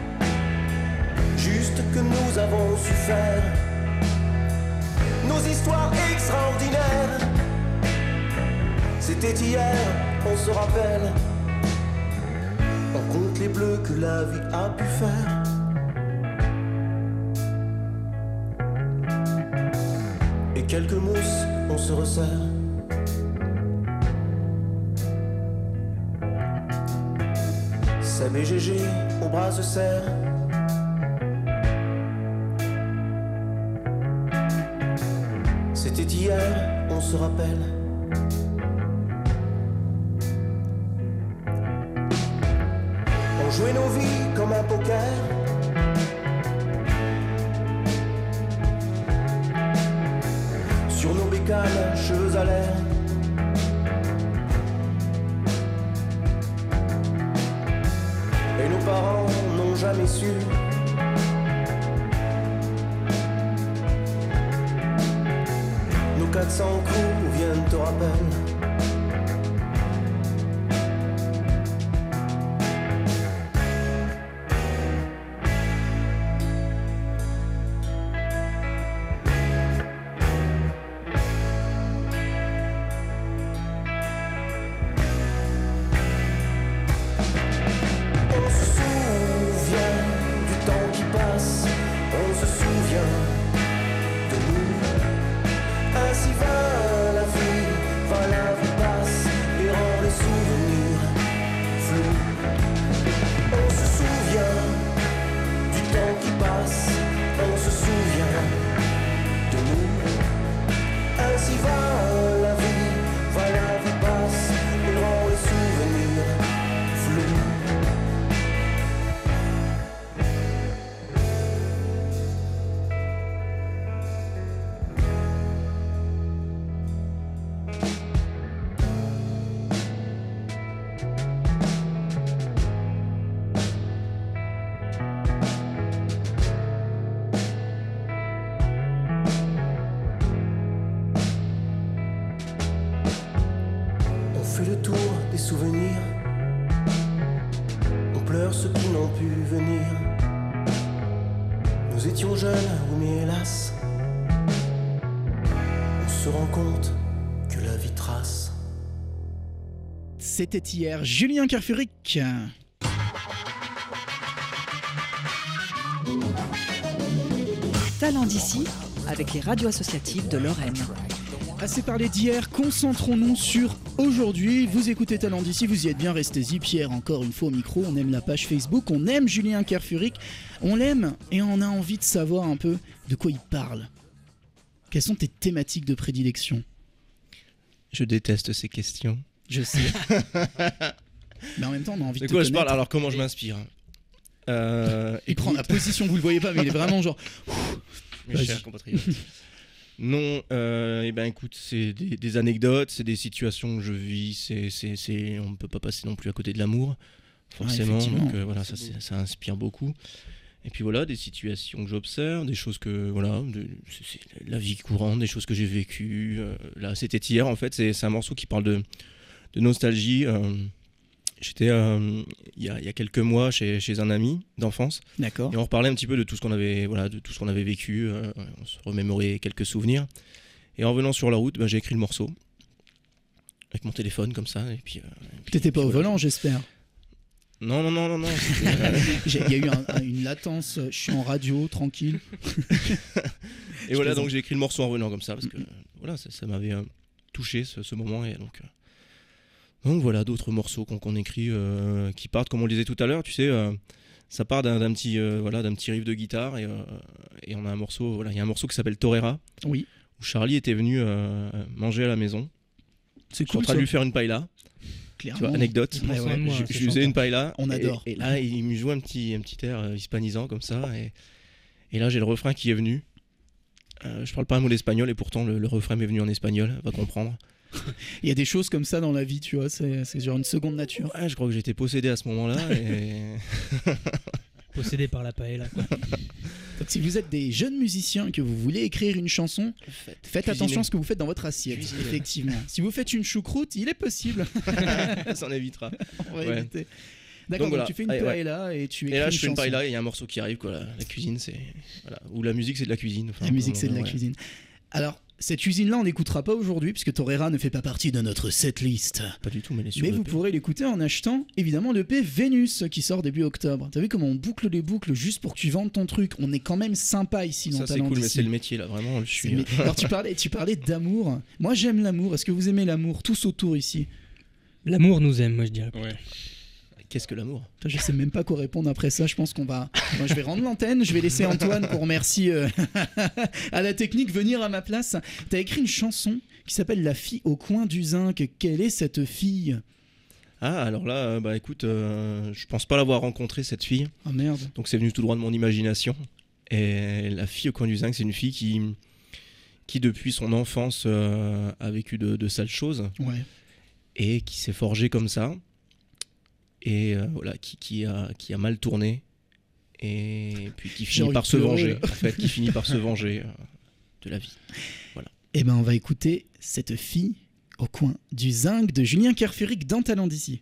[SPEAKER 3] juste que nous avons su faire nos histoires extraordinaires. C'était hier, on se rappelle. On compte les bleus que la vie a pu faire. Et quelques mousses, on se resserre. Seb et Gégé au bras se serrent. C'était hier, on se rappelle. On jouait nos vies comme un poker. Sur nos bécanes, cheveux à l'air. Et nos parents n'ont jamais su. Nos quatre cents coups viennent au rappel. souvenirs. On pleure ceux qui n'ont pu venir. Nous étions jeunes, oui mais hélas, on se rend compte que la vie trace.
[SPEAKER 1] C'était hier, Julien Kerfuric.
[SPEAKER 4] Talent d'ici avec les radios associatives de Lorraine.
[SPEAKER 1] Assez parlé d'hier, concentrons-nous sur aujourd'hui. Vous écoutez Talent d'ici, vous y êtes bien, restez-y. Pierre, encore une fois au micro, on aime la page Facebook, on aime Julien Kerfuric, on l'aime et on a envie de savoir un peu de quoi il parle. Quelles sont tes thématiques de prédilection ?
[SPEAKER 2] Je déteste ces questions.
[SPEAKER 1] Je sais. Mais en même temps, on a envie de,
[SPEAKER 2] de
[SPEAKER 1] te
[SPEAKER 2] quoi
[SPEAKER 1] connaître.
[SPEAKER 2] je parle? Alors comment je m'inspire? euh,
[SPEAKER 1] Il prend la position, vous le voyez pas, mais il est vraiment genre...
[SPEAKER 2] Mes
[SPEAKER 1] Vas-y.
[SPEAKER 2] chers compatriotes. Non, euh, et ben écoute, c'est des, des anecdotes, c'est des situations que je vis, c'est, c'est, c'est, on ne peut pas passer non plus à côté de l'amour, forcément,
[SPEAKER 1] effectivement.
[SPEAKER 2] donc euh, voilà, ça, c'est- ça inspire beaucoup. Et puis voilà, des situations que j'observe, des choses que, voilà, de- c'est, c'est la vie courante, des choses que j'ai vécues. euh, là, c'était hier, en fait, c'est, c'est un morceau qui parle de, de nostalgie. euh, J'étais euh, il y, a, il y a quelques mois chez, chez un ami d'enfance.
[SPEAKER 1] D'accord.
[SPEAKER 2] Et on reparlait un petit peu de tout ce qu'on avait, voilà, de tout ce qu'on avait vécu. euh, on se remémorait quelques souvenirs. Et en revenant sur la route, ben, j'ai écrit le morceau avec mon téléphone comme ça. Et puis, euh, et puis-
[SPEAKER 1] T'étais pas
[SPEAKER 2] puis
[SPEAKER 1] au
[SPEAKER 2] voilà.
[SPEAKER 1] volant, j'espère.
[SPEAKER 2] Non, non, non, non, non. c'était, euh,
[SPEAKER 1] J'ai- Il y a eu un- un- une latence, je suis en radio, tranquille.
[SPEAKER 2] et voilà,
[SPEAKER 1] plaisante.
[SPEAKER 2] donc j'ai écrit le morceau en revenant comme ça parce que euh, voilà, ça, ça m'avait euh, touché ce, ce moment. Et donc, euh, donc voilà, d'autres morceaux qu'on, qu'on écrit euh, qui partent, comme on le disait tout à l'heure, tu sais. euh, ça part d'un, d'un petit, euh, voilà, d'un petit riff de guitare et, euh, et on a un morceau, voilà, il y a un morceau qui s'appelle Torera.
[SPEAKER 1] Oui,
[SPEAKER 2] Où Charlie était venu euh, manger à la maison.
[SPEAKER 1] c'est
[SPEAKER 2] Je suis en
[SPEAKER 1] cool
[SPEAKER 2] train
[SPEAKER 1] ça,
[SPEAKER 2] de lui faire une paella. Tu
[SPEAKER 1] clairement.
[SPEAKER 2] vois, anecdote.
[SPEAKER 6] Il prend
[SPEAKER 1] Ouais,
[SPEAKER 6] soin
[SPEAKER 1] ouais,
[SPEAKER 6] de moi,
[SPEAKER 2] je
[SPEAKER 6] hein,
[SPEAKER 2] je
[SPEAKER 6] ce
[SPEAKER 2] lui faisais
[SPEAKER 6] chanteur.
[SPEAKER 2] une paella.
[SPEAKER 1] On
[SPEAKER 2] et-
[SPEAKER 1] adore.
[SPEAKER 2] Et, là, il me joue un petit, un petit air euh, hispanisant comme ça. Et, et là, j'ai le refrain qui est venu. Euh, je parle pas un mot d'espagnol et pourtant le, le refrain m'est venu en espagnol. Va comprendre.
[SPEAKER 1] Il y a des choses comme ça dans la vie, tu vois, c'est, c'est genre une seconde nature.
[SPEAKER 2] Ouais, je crois que j'étais possédé à ce moment-là. Et...
[SPEAKER 6] Possédé par la paella, quoi.
[SPEAKER 1] Donc si vous êtes des jeunes musiciens et que vous voulez écrire une chanson, faites
[SPEAKER 2] Cuisiner.
[SPEAKER 1] attention à ce que vous faites dans votre assiette,
[SPEAKER 2] Cuisiner.
[SPEAKER 1] effectivement. Si vous faites une choucroute, il est possible.
[SPEAKER 2] Ça s'en évitera.
[SPEAKER 1] On va
[SPEAKER 2] Ouais.
[SPEAKER 1] éviter. D'accord, donc,
[SPEAKER 2] voilà.
[SPEAKER 1] tu fais une
[SPEAKER 2] Allez, ouais.
[SPEAKER 1] paella et tu écris
[SPEAKER 2] Et là,
[SPEAKER 1] une
[SPEAKER 2] je fais une
[SPEAKER 1] chanson.
[SPEAKER 2] paella et il y a un morceau qui arrive. Quoi. La, la cuisine, c'est. Voilà. Ou la musique, c'est de la cuisine. Enfin,
[SPEAKER 1] La musique,
[SPEAKER 2] euh,
[SPEAKER 1] c'est de la
[SPEAKER 2] ouais.
[SPEAKER 1] cuisine. Alors, cette cuisine-là, on l'écoutera pas aujourd'hui, puisque Torera ne fait pas partie de notre setlist.
[SPEAKER 2] Pas du tout, mais les sur
[SPEAKER 1] Mais
[SPEAKER 2] le
[SPEAKER 1] vous
[SPEAKER 2] P.
[SPEAKER 1] pourrez l'écouter en achetant évidemment le E P Vénus qui sort début octobre. T'as vu comment on boucle les boucles juste pour que tu vendes ton truc? On est quand même sympa ici dans
[SPEAKER 2] Ça, c'est
[SPEAKER 1] Talent
[SPEAKER 2] cool, mais
[SPEAKER 1] d'ici.
[SPEAKER 2] c'est le métier là. Vraiment, je
[SPEAKER 1] C'est
[SPEAKER 2] suis.
[SPEAKER 1] le mé- Alors tu parlais, tu parlais d'amour. Moi j'aime l'amour. Est-ce que vous aimez l'amour tous autour ici?
[SPEAKER 6] L'amour nous aime, moi je dirais.
[SPEAKER 5] Ouais.
[SPEAKER 2] Qu'est-ce que l'amour?
[SPEAKER 1] Je sais même pas quoi répondre après ça. Je pense qu'on va. Moi, je vais rendre l'antenne. Je vais laisser Antoine qu'on remercie euh, à la technique venir à ma place. T'as écrit une chanson qui s'appelle La fille au coin du zinc. Quelle est cette fille?
[SPEAKER 2] Ah, alors là, euh, bah écoute, euh, je pense pas l'avoir rencontrée cette fille.
[SPEAKER 1] Oh merde.
[SPEAKER 2] Donc c'est venu tout droit de mon imagination. Et la fille au coin du zinc, c'est une fille qui, qui depuis son enfance euh, a vécu de, de sales choses
[SPEAKER 1] Ouais.
[SPEAKER 2] et qui s'est forgée comme ça. Et euh, voilà, qui, qui, a, qui a mal tourné. Et puis qui
[SPEAKER 1] J'ai
[SPEAKER 2] finit
[SPEAKER 1] envie
[SPEAKER 2] par
[SPEAKER 1] de
[SPEAKER 2] se
[SPEAKER 1] pleurer,
[SPEAKER 2] venger.
[SPEAKER 1] là.
[SPEAKER 2] En fait, qui finit par se venger euh, de la vie.
[SPEAKER 1] Eh ben, on va écouter cette fille au coin du zinc de Julien Kerfuric dans Talent d'ici.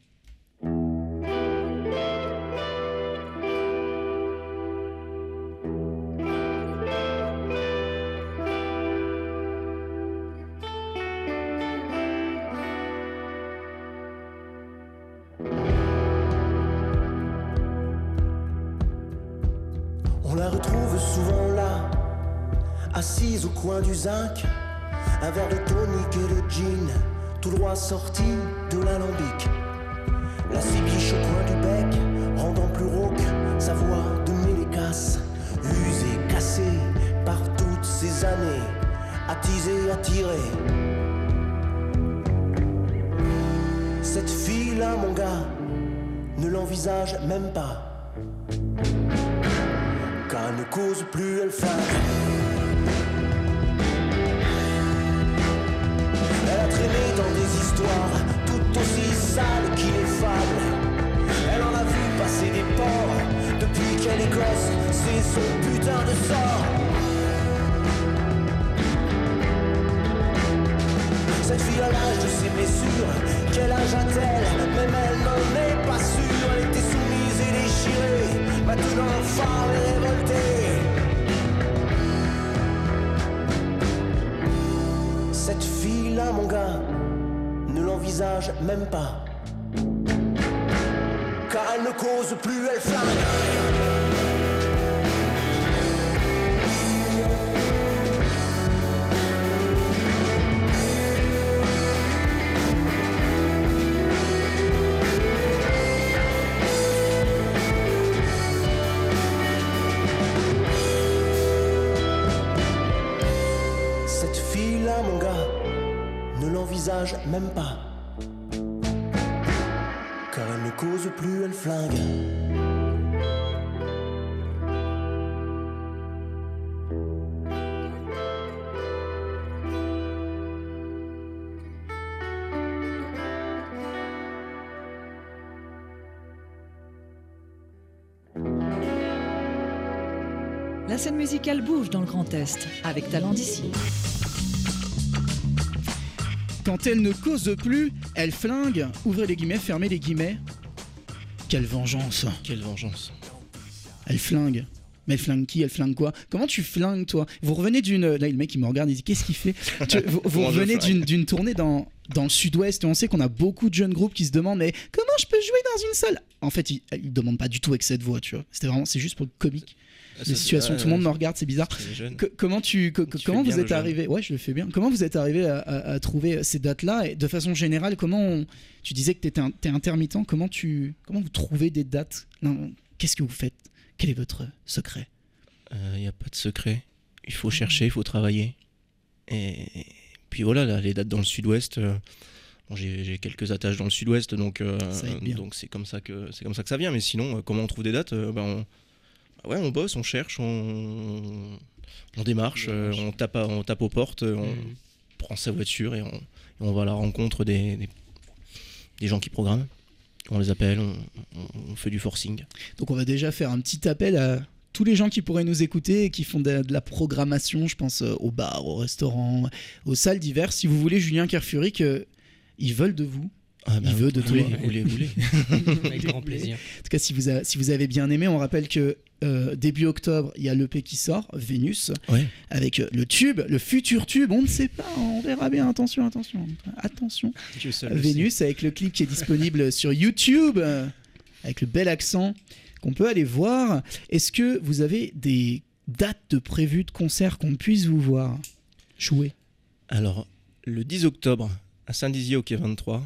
[SPEAKER 3] On la retrouve souvent là, assise au coin du zinc, un verre de tonic et de gin, tout droit sorti de l'alambic. La cibiche au coin du bec, rendant plus rauque sa voix de mélécasse, usée, cassée par toutes ces années, attisée, attirée. Cette fille-là, mon gars, ne l'envisage même pas. Car elle ne cause plus, elle fasse. Elle a traîné dans des histoires tout aussi sales qu'il est fable. Elle en a vu passer des porcs depuis qu'elle est gosse, c'est son putain de sort. Cette fille-là à l'âge de ses blessures. Quel âge a-t-elle? Même elle n'en est pas sûre. Elle était soumise et déchirée, maintenant femme et révoltée. Cette fille-là, mon gars, ne l'envisage même pas. Car elle ne cause plus, elle flingue. Cette fille-là, mon gars, ne l'envisage même pas. Car elle ne cause plus, elle flingue.
[SPEAKER 4] La scène musicale bouge dans le Grand Est avec Talent d'ici.
[SPEAKER 1] Quand elle ne cause plus, elle flingue. Ouvrez les guillemets, fermez les guillemets. Quelle vengeance.
[SPEAKER 2] Quelle vengeance.
[SPEAKER 1] Elle flingue. Mais elle flingue qui? Elle flingue quoi? Comment tu flingues, toi? Vous revenez d'une... Là, le mec, il me regarde, il dit, qu'est-ce qu'il fait? Tu- Vous, vous
[SPEAKER 2] Comment je
[SPEAKER 1] revenez
[SPEAKER 2] flingue
[SPEAKER 1] d'une, d'une tournée dans, dans le sud-ouest, et on sait qu'on a beaucoup de jeunes groupes qui se demandent, mais comment je peux jouer dans une salle? En fait, ils ne demandent pas du tout avec cette voix, tu vois. C'était vraiment... C'est juste pour le comique.
[SPEAKER 2] Ah,
[SPEAKER 1] Les
[SPEAKER 2] ça,
[SPEAKER 1] situations,
[SPEAKER 2] ouais,
[SPEAKER 1] tout le monde
[SPEAKER 2] ouais,
[SPEAKER 1] me regarde, c'est bizarre.
[SPEAKER 2] c'est les jeunes.
[SPEAKER 1] Que- comment tu, que-
[SPEAKER 2] Tu
[SPEAKER 1] comment
[SPEAKER 2] fais
[SPEAKER 1] vous
[SPEAKER 2] bien
[SPEAKER 1] êtes
[SPEAKER 2] le jeune.
[SPEAKER 1] arrivé? Ouais, je le fais bien. Comment vous êtes arrivé à, à- à trouver ces dates-là? Et de façon générale, comment on- tu disais que tu étais intermittent. Comment tu, comment vous trouvez des dates? Non, qu'est-ce que vous faites? Quel est votre secret?
[SPEAKER 2] Il n'y a pas de secret. Il faut chercher, il faut travailler. Et puis voilà, là, les dates dans le sud-ouest. euh, bon, j'ai, j'ai quelques attaches dans le sud-ouest, donc euh,
[SPEAKER 1] Ça aide bien.
[SPEAKER 2] donc c'est comme ça que c'est comme ça que ça vient. Mais sinon, euh, comment on trouve des dates? Euh, bah, on, bah ouais, on bosse, on cherche, on, on démarche, euh, on tape, à- on tape aux portes, euh, on
[SPEAKER 6] Mhm.
[SPEAKER 2] prend sa voiture et on, et on va à la rencontre des, des, des gens qui programment. On les appelle, on, on- on fait du forcing.
[SPEAKER 1] Donc on va déjà faire un petit appel à tous les gens qui pourraient nous écouter et qui font de, de la programmation, je pense euh, aux bars, aux restaurants, aux salles diverses. Si vous voulez Julien Kerfuric, euh, ils veulent de vous.
[SPEAKER 2] Ah
[SPEAKER 1] Il veut de
[SPEAKER 2] vous voulez,
[SPEAKER 1] toi.
[SPEAKER 2] vous voulez, vous voulez.
[SPEAKER 6] Avec grand plaisir.
[SPEAKER 1] En tout cas, si vous, a- si vous avez bien aimé, on rappelle que euh, début octobre, il y a l'E P qui sort, Vénus,
[SPEAKER 2] Ouais.
[SPEAKER 1] avec euh, le tube, le futur tube, on ne sait pas, on verra bien, attention, attention, attention.
[SPEAKER 2] Dieu seul le
[SPEAKER 1] Vénus, avec le clip qui est disponible sur YouTube, euh, avec le bel accent, qu'on peut aller voir. Est-ce que vous avez des dates de prévues de concerts qu'on puisse vous voir jouer?
[SPEAKER 2] Alors, le dix octobre, à Saint-Dizier au quai vingt-trois.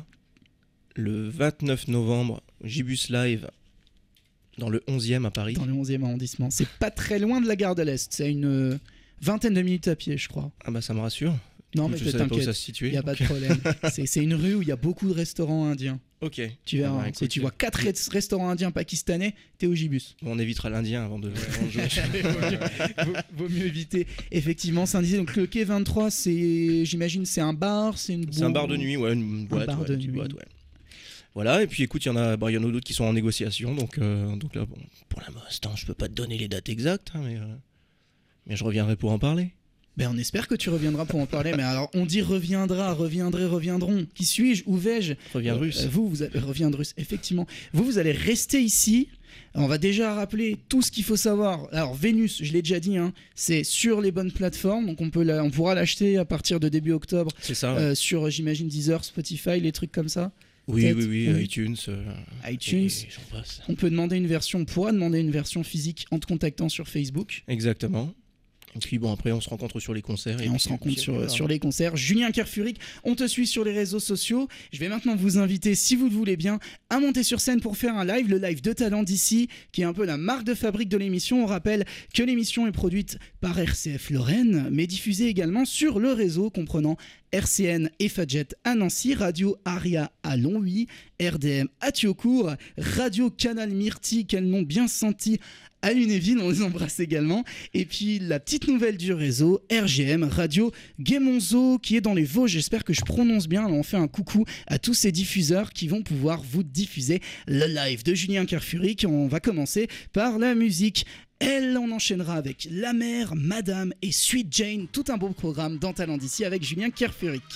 [SPEAKER 2] Le vingt-neuf novembre, Gibus Live, dans le onzième à Paris.
[SPEAKER 1] Dans le onzième arrondissement. C'est pas très loin de la gare de l'Est, c'est à une euh, vingtaine de minutes à pied, je crois.
[SPEAKER 2] Ah bah ça me rassure.
[SPEAKER 1] Non, mais
[SPEAKER 2] je savais pas où
[SPEAKER 1] t'inquiète,
[SPEAKER 2] ça se situait.
[SPEAKER 1] il n'y a pas
[SPEAKER 2] donc-
[SPEAKER 1] de problème. c'est, c'est une rue où il y a beaucoup de restaurants indiens.
[SPEAKER 2] Ok.
[SPEAKER 1] Tu verras,
[SPEAKER 2] Ah bah,
[SPEAKER 1] hein,
[SPEAKER 2] écoute,
[SPEAKER 1] tu vois quatre res- restaurants indiens pakistanais, t'es au Gibus.
[SPEAKER 2] On évitera l'Indien avant de, avant de jouer.
[SPEAKER 1] vaut, vaut mieux éviter. Effectivement, Saint-Dizier, donc le quai vingt-trois, c'est, j'imagine, c'est un bar, c'est une
[SPEAKER 2] C'est un
[SPEAKER 1] boîte-
[SPEAKER 2] bar de nuit, ouais, une boîte.
[SPEAKER 1] bar
[SPEAKER 2] ouais,
[SPEAKER 1] de
[SPEAKER 2] une petite
[SPEAKER 1] nuit.
[SPEAKER 2] boîte, ouais. Voilà, et puis écoute, il y en a, bah, il y en a d'autres qui sont en négociation, donc, euh, donc là, bon, pour l'instant, je peux pas te donner les dates exactes, hein, mais, euh, mais je reviendrai pour en parler.
[SPEAKER 1] Ben, on espère que tu reviendras pour en parler. Mais alors, on dit reviendra, reviendrai, reviendront. Qui suis-je? Où vais-je?
[SPEAKER 2] Reviens russe.
[SPEAKER 1] Euh, Vous, vous allez, reviens de russe, effectivement. Vous, vous allez rester ici. On va déjà rappeler tout ce qu'il faut savoir. Alors, Vénus, je l'ai déjà dit, hein, c'est sur les bonnes plateformes. Donc, on, peut la- on pourra l'acheter à partir de début octobre
[SPEAKER 2] C'est ça. ouais.
[SPEAKER 1] euh, sur, j'imagine, Deezer, Spotify, les trucs comme ça.
[SPEAKER 2] oui,
[SPEAKER 1] peut-être,
[SPEAKER 2] oui, oui,
[SPEAKER 1] oui.
[SPEAKER 2] iTunes. euh,
[SPEAKER 1] iTunes.
[SPEAKER 2] et j'en passe.
[SPEAKER 1] On peut demander une version, on pourra demander une version physique en te contactant sur Facebook.
[SPEAKER 2] Exactement. Et puis bon, après, on se rencontre sur les concerts.
[SPEAKER 1] Et on
[SPEAKER 2] puis-
[SPEAKER 1] se rencontre
[SPEAKER 2] puis
[SPEAKER 1] sur,
[SPEAKER 2] voilà.
[SPEAKER 1] sur les concerts. Julien Kerfuric, on te suit sur les réseaux sociaux. Je vais maintenant vous inviter, si vous le voulez bien, à monter sur scène pour faire un live, le live de Talent d'ici, qui est un peu la marque de fabrique de l'émission. On rappelle que l'émission est produite par R C F Lorraine, mais diffusée également sur le réseau comprenant R C N et Fadjet à Nancy, Radio Aria à Longwy, R D M à Thiaucourt, Radio Canal Myrtille, quel nom bien senti, à Lunéville, on les embrasse également. Et puis la petite nouvelle du réseau, R G M, Radio Guémonzo, qui est dans les Vosges. J'espère que je prononce bien. Alors, on fait un coucou à tous ces diffuseurs qui vont pouvoir vous diffuser le live de Julien Kerfuric. On va commencer par la musique. Elle, on enchaînera avec La Mer, Madame et Sweet Jane. Tout un beau programme dans Talent d'ici avec Julien Kerferic.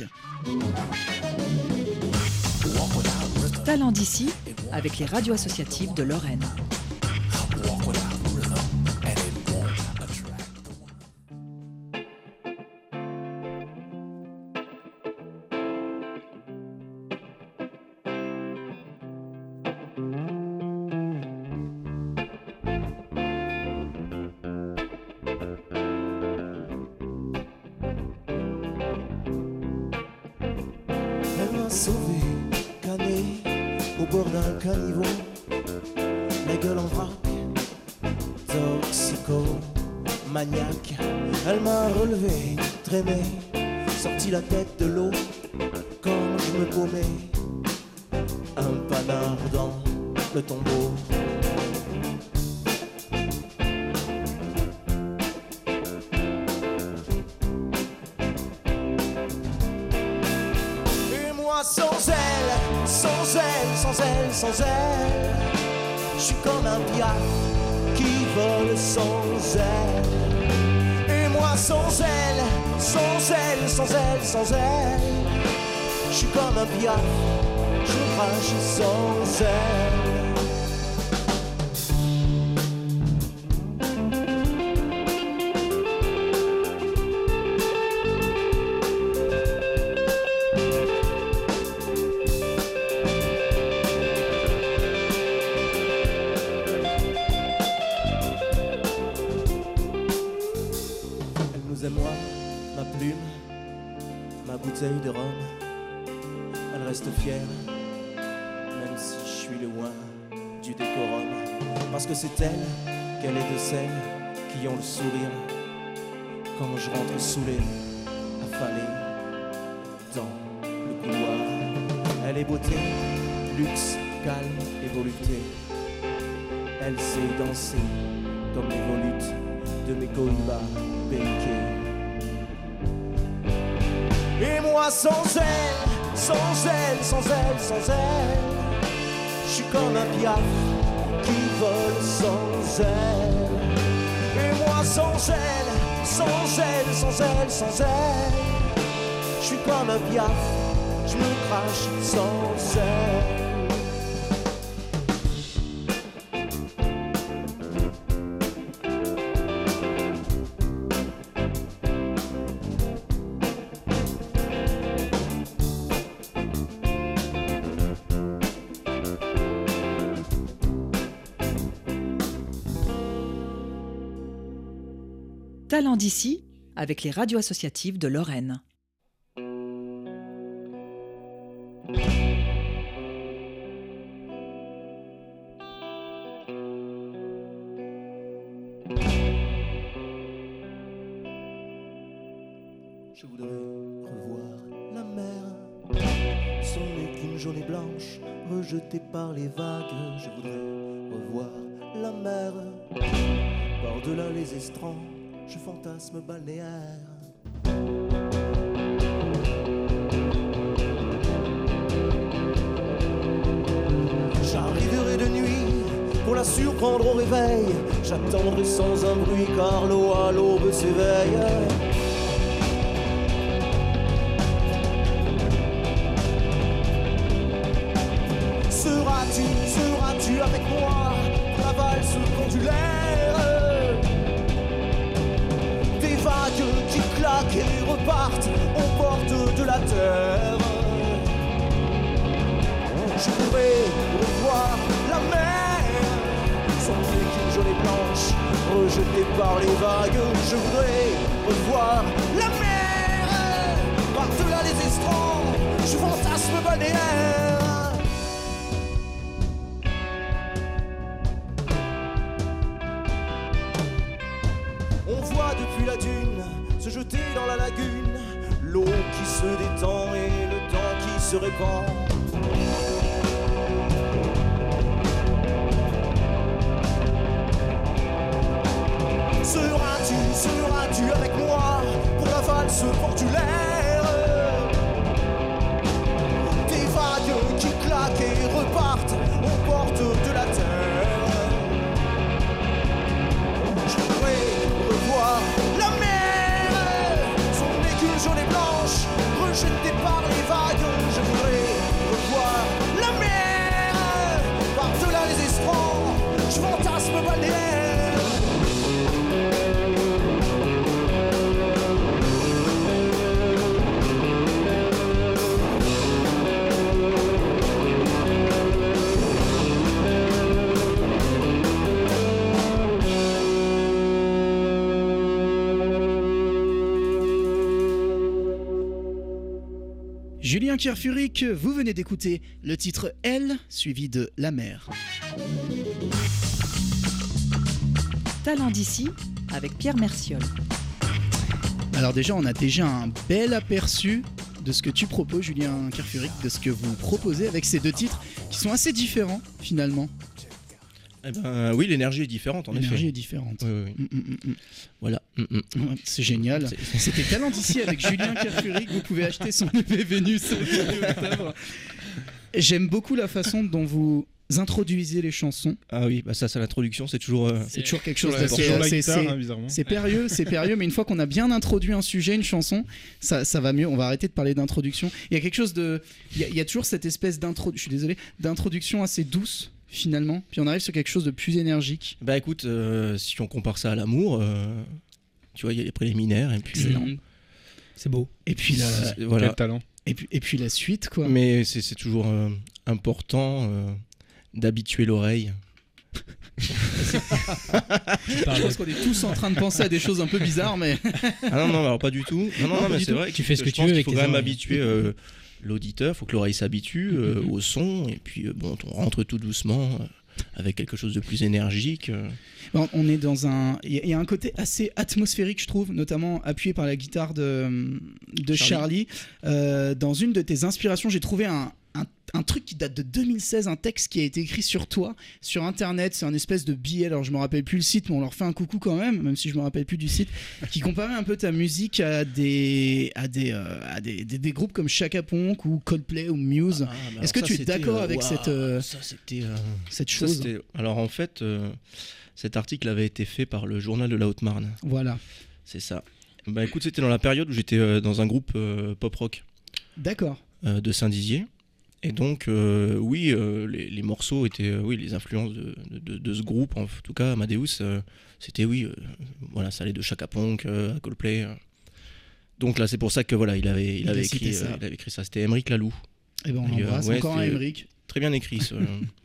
[SPEAKER 4] Talent d'ici avec les radios associatives de Lorraine.
[SPEAKER 3] Elle m'a sauvé, cané, au bord d'un caniveau, la gueule en vrac, toxico, maniaque. Elle m'a relevé, traîné, sorti la tête de l'eau, quand je me paumais, un panard dans le tombeau. Sans elle, sans elle, sans elle, sans elle, je suis comme un piaf qui vole sans elle. Et moi sans elle, sans elle, sans elle, sans elle, je suis comme un piaf, je crache sans elle. Moi, ma plume, ma bouteille de rhum, elle reste fière, même si je suis loin du décorum. Parce que c'est elle, qu'elle est de celles qui ont le sourire quand je rentre saoulé, affalé dans le couloir. Elle est beauté, luxe, calme et volupté. Elle sait danser comme les volutes de mes cohibas béliqués. Et moi sans elle, sans elle, sans elle, sans elle, je suis comme un piaf qui vole sans elle. Et moi sans elle, sans elle, sans elle, sans elle, je suis comme un piaf, je me crache sans elle.
[SPEAKER 4] Talent d'ici avec les radios associatives de Lorraine.
[SPEAKER 3] Je voudrais revoir la mer, son écume jaune et blanche, rejetée par les vagues. Je voudrais revoir la mer, par-delà les estrans, je fantasme balnéaire. J'arriverai de nuit pour la surprendre au réveil. J'attendrai sans un bruit car l'eau à l'aube s'éveille. Seras-tu, seras-tu avec moi pour la valse pendulaire? Des vagues qui claquent et repartent aux portes de la terre. Je pourrais revoir la mer, son écume jaune et blanche, rejetée par les vagues. Je voudrais revoir la mer, par-delà les estrans, je fantasme balnéaire. On voit depuis la dune se jeter dans la lagune l'eau qui se détend et le temps qui se répand. Seras-tu, seras-tu avec moi pour la valse pendulaire? Des vagues qui claquent et repartent aux portes de la terre. me vois derrière.
[SPEAKER 1] Julien Kierfuric, vous venez d'écouter le titre Elle, suivi de La Mer.
[SPEAKER 4] Talent d'ici avec Pierre Merciol.
[SPEAKER 1] Alors déjà, on a déjà un bel aperçu de ce que tu proposes, Julien Kierfuric, de ce que vous proposez avec ces deux titres qui sont assez différents finalement.
[SPEAKER 2] Eh ben, oui, l'énergie est différente en
[SPEAKER 1] L'énergie
[SPEAKER 2] effet.
[SPEAKER 1] est différente.
[SPEAKER 2] Oui, oui, oui.
[SPEAKER 1] Mm, mm, mm,
[SPEAKER 2] Voilà. Mm, mm.
[SPEAKER 1] mm. Ouais, c'est génial.
[SPEAKER 2] C'est-
[SPEAKER 1] C'était Talent d'ici avec Julien Kierfuric. Vous pouvez acheter son E P Vénus au début octobre. J'aime beaucoup la façon dont vous introduisez les chansons.
[SPEAKER 2] Ah oui, bah ça, c'est l'introduction, c'est toujours. euh,
[SPEAKER 1] C'est toujours quelque chose
[SPEAKER 5] Toujours la-
[SPEAKER 1] d'assez...
[SPEAKER 5] toujours la
[SPEAKER 1] c'est-
[SPEAKER 5] guitare,
[SPEAKER 1] c'est-
[SPEAKER 5] hein, bizarrement.
[SPEAKER 1] C'est périlleux, c'est périlleux, mais une fois qu'on a bien introduit un sujet, une chanson, ça, ça va mieux. On va arrêter de parler d'introduction. Il y a quelque chose de, il y a, il y a toujours cette espèce d'intro, je suis désolé, d'introduction assez douce finalement. Puis on arrive sur quelque chose de plus énergique.
[SPEAKER 2] Bah écoute, euh, si on compare ça à l'amour, euh, tu vois, il y a les préliminaires et puis.
[SPEAKER 1] Excellent.
[SPEAKER 6] Mm. C'est beau.
[SPEAKER 1] Et puis la,
[SPEAKER 2] C'est- voilà.
[SPEAKER 5] Quel talent.
[SPEAKER 1] et puis, et puis la suite quoi.
[SPEAKER 2] Mais c'est c'est toujours euh, important euh, d'habituer l'oreille.
[SPEAKER 1] Je pense qu'on est tous en train de penser à des choses un peu bizarres, mais
[SPEAKER 2] Ah non, non, alors pas du tout. Non, non,
[SPEAKER 1] Non,
[SPEAKER 2] non,
[SPEAKER 1] pas
[SPEAKER 2] mais
[SPEAKER 1] du
[SPEAKER 2] c'est
[SPEAKER 1] tout.
[SPEAKER 2] vrai.
[SPEAKER 6] Tu fais ce que
[SPEAKER 2] je
[SPEAKER 6] tu
[SPEAKER 2] pense
[SPEAKER 6] veux
[SPEAKER 2] qu'il
[SPEAKER 6] avec
[SPEAKER 2] faut
[SPEAKER 6] tes
[SPEAKER 2] quand même
[SPEAKER 6] oreilles.
[SPEAKER 2] habituer euh, l'auditeur, il faut que l'oreille s'habitue euh,
[SPEAKER 1] Mhm.
[SPEAKER 2] au son, et puis euh, bon, on rentre tout doucement euh, avec quelque chose de plus énergique. euh.
[SPEAKER 1] Bon, on est dans un, il y, a- il y a un côté assez atmosphérique, je trouve, notamment appuyé par la guitare de, de Charlie.
[SPEAKER 2] Charlie.
[SPEAKER 1] Euh, dans une de tes inspirations, j'ai trouvé un, un, un truc qui date de deux mille seize, un texte qui a été écrit sur toi, sur Internet. C'est un espèce de billet. Alors je me rappelle plus le site, mais on leur fait un coucou quand même, même si je me rappelle plus du site, qui comparait un peu ta musique à des, à des, euh, à des, des, des groupes comme Chaka Ponk ou Coldplay ou Muse.
[SPEAKER 2] Ah, mais
[SPEAKER 1] Est-ce
[SPEAKER 2] alors
[SPEAKER 1] que
[SPEAKER 2] ça,
[SPEAKER 1] tu es
[SPEAKER 2] c'était,
[SPEAKER 1] d'accord
[SPEAKER 2] euh,
[SPEAKER 1] avec
[SPEAKER 2] waouh,
[SPEAKER 1] cette, euh,
[SPEAKER 2] ça, c'était, euh,
[SPEAKER 1] cette
[SPEAKER 2] ça,
[SPEAKER 1] chose?
[SPEAKER 2] c'était- Alors en fait, euh, cet article avait été fait par le journal de la Haute-Marne.
[SPEAKER 1] Voilà.
[SPEAKER 2] C'est ça. Bah écoute, c'était dans la période où j'étais euh, dans un groupe euh, pop-rock
[SPEAKER 1] D'accord.
[SPEAKER 2] euh, de Saint-Dizier. Et donc, euh, oui, euh, les, les morceaux étaient, euh, oui, les influences de, de- de- de ce groupe, en tout cas, Amadeus, euh, c'était, oui, euh, voilà, ça allait de Chaka Ponk euh, à Coldplay. euh. Donc là, c'est pour ça que, voilà, il avait, il
[SPEAKER 1] Il a
[SPEAKER 2] avait,
[SPEAKER 1] cité
[SPEAKER 2] écrit,
[SPEAKER 1] ça.
[SPEAKER 2] euh, il avait écrit ça. C'était Émeric Laloux.
[SPEAKER 1] Et ben on
[SPEAKER 2] Et, euh,
[SPEAKER 1] embrasse
[SPEAKER 2] ouais,
[SPEAKER 1] encore un
[SPEAKER 2] c'était-
[SPEAKER 1] Émeric.
[SPEAKER 2] Très bien écrit, ce,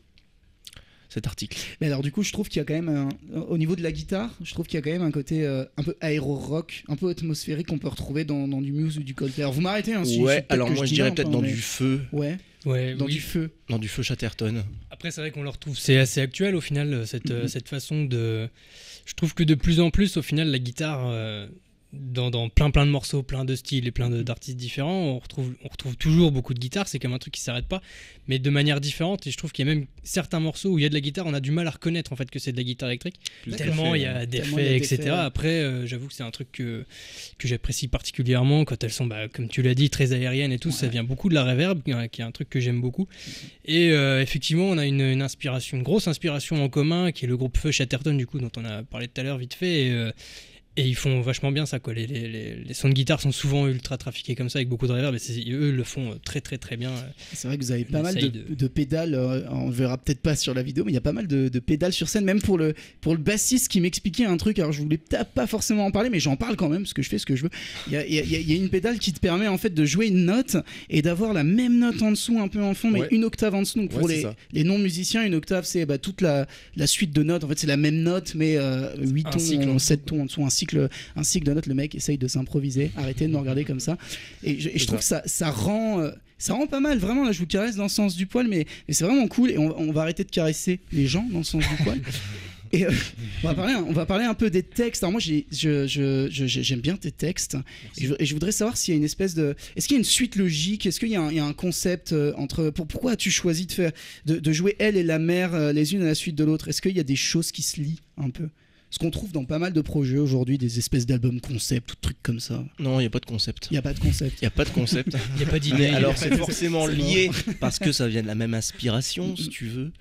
[SPEAKER 2] cet article.
[SPEAKER 1] Mais alors du coup, je trouve qu'il y a quand même, un- au niveau de la guitare, je trouve qu'il y a quand même un côté euh, un peu aéro-rock, un peu atmosphérique qu'on peut retrouver dans, dans du Muse ou du Coldplay. Alors vous m'arrêtez, hein, si- si
[SPEAKER 2] Ouais,
[SPEAKER 1] peut-être
[SPEAKER 2] alors
[SPEAKER 1] que
[SPEAKER 2] moi, je
[SPEAKER 1] dis
[SPEAKER 2] dirais
[SPEAKER 1] n'importe,
[SPEAKER 2] peut-être dans
[SPEAKER 1] mais-
[SPEAKER 2] du feu,
[SPEAKER 1] Ouais,
[SPEAKER 6] Ouais,
[SPEAKER 1] dans
[SPEAKER 6] oui.
[SPEAKER 1] du feu.
[SPEAKER 2] dans du feu Chatterton.
[SPEAKER 6] Après, c'est vrai qu'on le retrouve. C'est assez actuel au final, euh, cette, euh,
[SPEAKER 1] Mhm.
[SPEAKER 6] cette façon de. Je trouve que de plus en plus, au final, la guitare, euh, dans, dans plein plein de morceaux, plein de styles et plein de- d'artistes différents, on retrouve, on retrouve toujours beaucoup de guitare. C'est comme un truc qui s'arrête pas, mais de manière différente. Et je trouve qu'il y a même certains morceaux où il y a de la guitare, on a du mal à reconnaître en fait que c'est de la guitare électrique.
[SPEAKER 5] Plus
[SPEAKER 6] Tellement il y
[SPEAKER 5] d'effets,
[SPEAKER 6] a
[SPEAKER 1] Tellement il y a
[SPEAKER 6] d'effets,
[SPEAKER 1] d'effets,
[SPEAKER 6] et cetera.
[SPEAKER 1] ouais.
[SPEAKER 6] Après, euh, j'avoue que c'est un truc que, que j'apprécie particulièrement quand elles sont, bah, comme tu l'as dit, très aériennes et tout. Ça
[SPEAKER 1] Ouais.
[SPEAKER 6] vient beaucoup de la reverb, qui est un truc que j'aime beaucoup. Et euh, effectivement, on a une, une inspiration, une grosse inspiration en commun, qui est le groupe Feu Chatterton, du coup, dont on a parlé tout à l'heure vite fait. Et, euh, et ils font vachement bien ça, quoi. Les, les, les, les sons de guitare sont souvent ultra trafiqués comme ça, avec beaucoup de reverb. Et c'est- eux le font très, très, très bien.
[SPEAKER 1] C'est vrai que vous avez pas
[SPEAKER 6] On
[SPEAKER 1] mal de,
[SPEAKER 6] essaye de-
[SPEAKER 1] de pédales, euh, on verra peut-être pas sur la vidéo, mais il y a pas mal de, de pédales sur scène, même pour le, pour le bassiste qui m'expliquait un truc. Alors je voulais peut-être pas forcément en parler, mais j'en parle quand même, parce que je fais ce que je veux. Il y a, il y a- il y a une pédale qui te permet en fait de jouer une note et d'avoir la même note en dessous, un peu en fond, mais
[SPEAKER 7] Ouais.
[SPEAKER 1] une octave en dessous. Donc pour
[SPEAKER 7] Ouais, c'est
[SPEAKER 1] les,
[SPEAKER 7] ça.
[SPEAKER 1] les non-musiciens, une octave c'est bah, toute la, la suite de notes. En fait, c'est la même note, mais euh, huit
[SPEAKER 6] Un
[SPEAKER 1] tons,
[SPEAKER 6] cycle en dessous,
[SPEAKER 1] sept tons en dessous, un cycle, un cycle de notes. Le mec essaye de s'improviser. Arrêtez de me regarder comme ça. Et je, et je
[SPEAKER 7] C'est
[SPEAKER 1] trouve que ça, ça rend. euh, Ça rend pas mal, vraiment. Là, je vous caresse dans le sens du poil, mais, mais c'est vraiment cool. Et on, on va arrêter de caresser les gens dans le sens du poil. Et euh, on, va parler, on va parler un peu des textes. Alors moi, j'ai, je, je, je- j'aime bien tes textes. Et je, et je voudrais savoir s'il y a une espèce de... Est-ce qu'il y a une suite logique? Est-ce qu'il y a un, il y a un concept euh, entre... Pour, pourquoi as-tu choisi de, faire, de, de jouer elle et la mère euh, les unes à la suite de l'autre? Est-ce qu'il y a des choses qui se lient un peu? Ce qu'on trouve dans pas mal de projets aujourd'hui, des espèces d'albums concept ou de trucs comme ça.
[SPEAKER 2] Non, il n'y a pas de concept.
[SPEAKER 1] Il n'y a pas de concept.
[SPEAKER 2] Il n'y a pas de concept.
[SPEAKER 6] Il n'y a pas d'idée.
[SPEAKER 2] Mais alors
[SPEAKER 1] pas
[SPEAKER 2] c'est
[SPEAKER 1] de-
[SPEAKER 2] forcément
[SPEAKER 1] c'est
[SPEAKER 2] lié parce que ça vient de la même inspiration, si tu veux.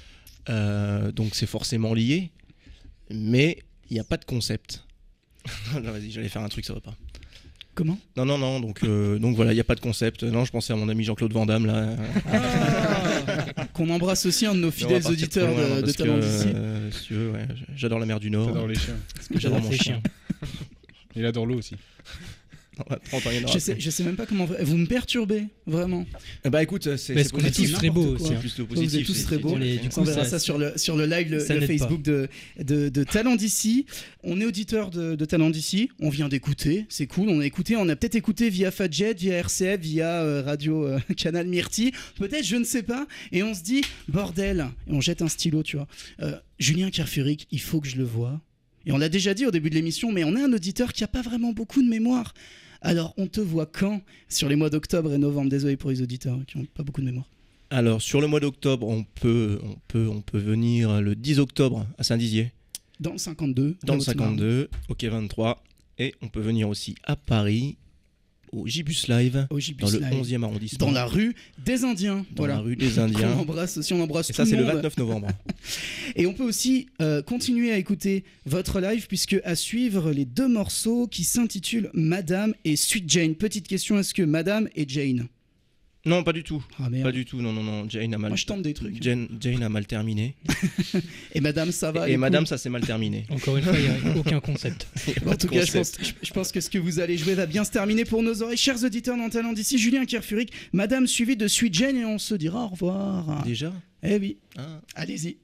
[SPEAKER 2] Euh, donc c'est forcément lié, mais il n'y a pas de concept. Non, vas-y, j'allais faire un truc, ça va pas.
[SPEAKER 1] Comment?
[SPEAKER 2] Non, non, non, donc, euh, donc voilà, il n'y a pas de concept. Non, je pensais à mon ami Jean-Claude Van Damme, là.
[SPEAKER 1] qu'on embrasse aussi un de nos
[SPEAKER 2] Mais on va
[SPEAKER 1] fidèles
[SPEAKER 2] partir
[SPEAKER 1] auditeurs
[SPEAKER 2] trop loin,
[SPEAKER 1] de,
[SPEAKER 2] hein,
[SPEAKER 1] de
[SPEAKER 2] parce que,
[SPEAKER 1] Talent d'ici.
[SPEAKER 2] euh, si tu veux, ouais, j'adore la mer du Nord.
[SPEAKER 5] J'adore les chiens.
[SPEAKER 2] J'adore mon
[SPEAKER 6] Les
[SPEAKER 2] chien.
[SPEAKER 6] chiens.
[SPEAKER 5] Il adore l'eau aussi.
[SPEAKER 2] On va trente ans, il y en aura
[SPEAKER 1] Je sais,
[SPEAKER 2] plus.
[SPEAKER 1] je sais même pas comment. Vous me perturbez, vraiment.
[SPEAKER 2] Eh Bah écoute, c'est
[SPEAKER 6] Mais
[SPEAKER 2] c'est
[SPEAKER 6] ce qu'on est
[SPEAKER 2] positif.
[SPEAKER 6] tous très beaux
[SPEAKER 1] n'importe
[SPEAKER 6] aussi.
[SPEAKER 1] quoi.
[SPEAKER 6] hein.
[SPEAKER 2] C'est plutôt
[SPEAKER 1] Vous êtes
[SPEAKER 2] positif.
[SPEAKER 1] tous
[SPEAKER 2] c'est-
[SPEAKER 1] très beaux.
[SPEAKER 6] Et du
[SPEAKER 1] On
[SPEAKER 6] coup,
[SPEAKER 1] verra
[SPEAKER 6] ça-
[SPEAKER 1] ça sur le, sur le live, le,
[SPEAKER 6] ça
[SPEAKER 1] le
[SPEAKER 6] n'aide
[SPEAKER 1] Facebook de, de, de Talent d'ici. On est auditeur de, de Talent d'ici. On vient d'écouter. C'est cool. On a écouté. On a peut-être écouté via Fadjet, via R C F, via euh, Radio euh, Canal Myrtille. Peut-être, je ne sais pas. Et on se dit, bordel. Et on jette un stylo, tu vois. Euh, Julien Kerfuric, il faut que je le voie. Et on l'a déjà dit au début de l'émission, mais on est un auditeur qui n'a pas vraiment beaucoup de mémoire. Alors, on te voit quand sur les mois d'octobre et novembre? Désolé pour les auditeurs qui n'ont pas beaucoup de mémoire.
[SPEAKER 2] Alors sur le mois d'octobre, on peut, on peut, on peut venir le dix octobre à Saint-Dizier,
[SPEAKER 1] Dans le cinquante-deux.
[SPEAKER 2] dans le
[SPEAKER 1] Haute-Marne.
[SPEAKER 2] cinquante-deux, au quai vingt-trois, et on peut venir aussi à Paris, au Gibus Live,
[SPEAKER 1] Au Gibus
[SPEAKER 2] dans le
[SPEAKER 1] Live.
[SPEAKER 2] onzième arrondissement,
[SPEAKER 1] Dans la rue des Indiens.
[SPEAKER 2] dans
[SPEAKER 1] Voilà.
[SPEAKER 2] la rue des
[SPEAKER 1] On
[SPEAKER 2] Indiens.
[SPEAKER 1] embrasse aussi, on embrasse
[SPEAKER 2] Et
[SPEAKER 1] tout
[SPEAKER 2] ça, c'est
[SPEAKER 1] le
[SPEAKER 2] le
[SPEAKER 1] monde.
[SPEAKER 2] vingt-neuf novembre.
[SPEAKER 1] Et on peut aussi euh, continuer à écouter votre live, puisque à suivre les deux morceaux qui s'intitulent Madame et Sweet Jane. Petite question, est-ce que Madame et Jane?
[SPEAKER 2] Non, pas du tout.
[SPEAKER 1] Ah merde.
[SPEAKER 2] Pas du tout. Non, non, non. Jane a mal.
[SPEAKER 1] Moi je tente des trucs.
[SPEAKER 2] Jane, Jane a mal terminé.
[SPEAKER 1] Et Madame, ça va.
[SPEAKER 2] et
[SPEAKER 1] elle est
[SPEAKER 2] Madame,
[SPEAKER 1] cool.
[SPEAKER 2] ça s'est mal terminé.
[SPEAKER 6] Encore une fois, il n'y a aucun concept.
[SPEAKER 1] En tout cas, je pense,
[SPEAKER 2] Concept.
[SPEAKER 1] je, je pense que ce que vous allez jouer va bien se terminer pour nos oreilles. Chers auditeurs dans Talent d'ici, Julien Kerfuric, Madame suivie de Sweet Jane, et on se dira au revoir.
[SPEAKER 2] Déjà.
[SPEAKER 1] Eh oui,
[SPEAKER 2] Ah.
[SPEAKER 1] allez-y.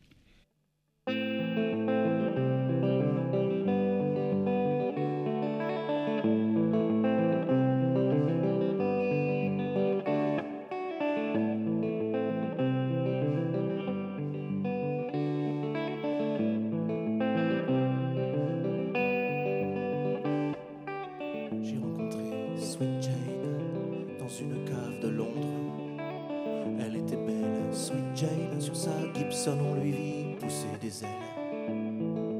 [SPEAKER 3] J'ai rencontré Sweet Jane dans une cave de Londres. Elle était belle, Sweet Jane. Sur sa Gibson, on lui vit pousser des ailes.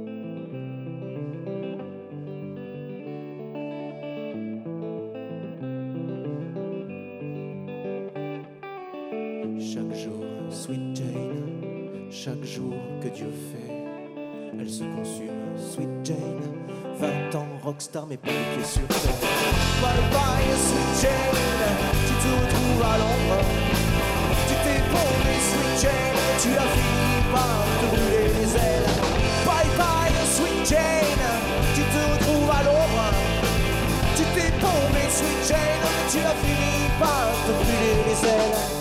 [SPEAKER 3] Chaque jour, Sweet Jane, chaque jour que Dieu fait, elle se consume, Sweet Jane. vingt ans, rockstar, mais pas les pieds sur terre. Bye bye, Sweet Jane, tu te retrouves à l'ombre. Tu t'es paumé, Sweet Jane, et tu as fini par te brûler les ailes. Bye bye, Sweet Jane, tu te retrouves à l'ombre. Tu t'es paumé, Sweet Jane, et tu as fini par te brûler les ailes.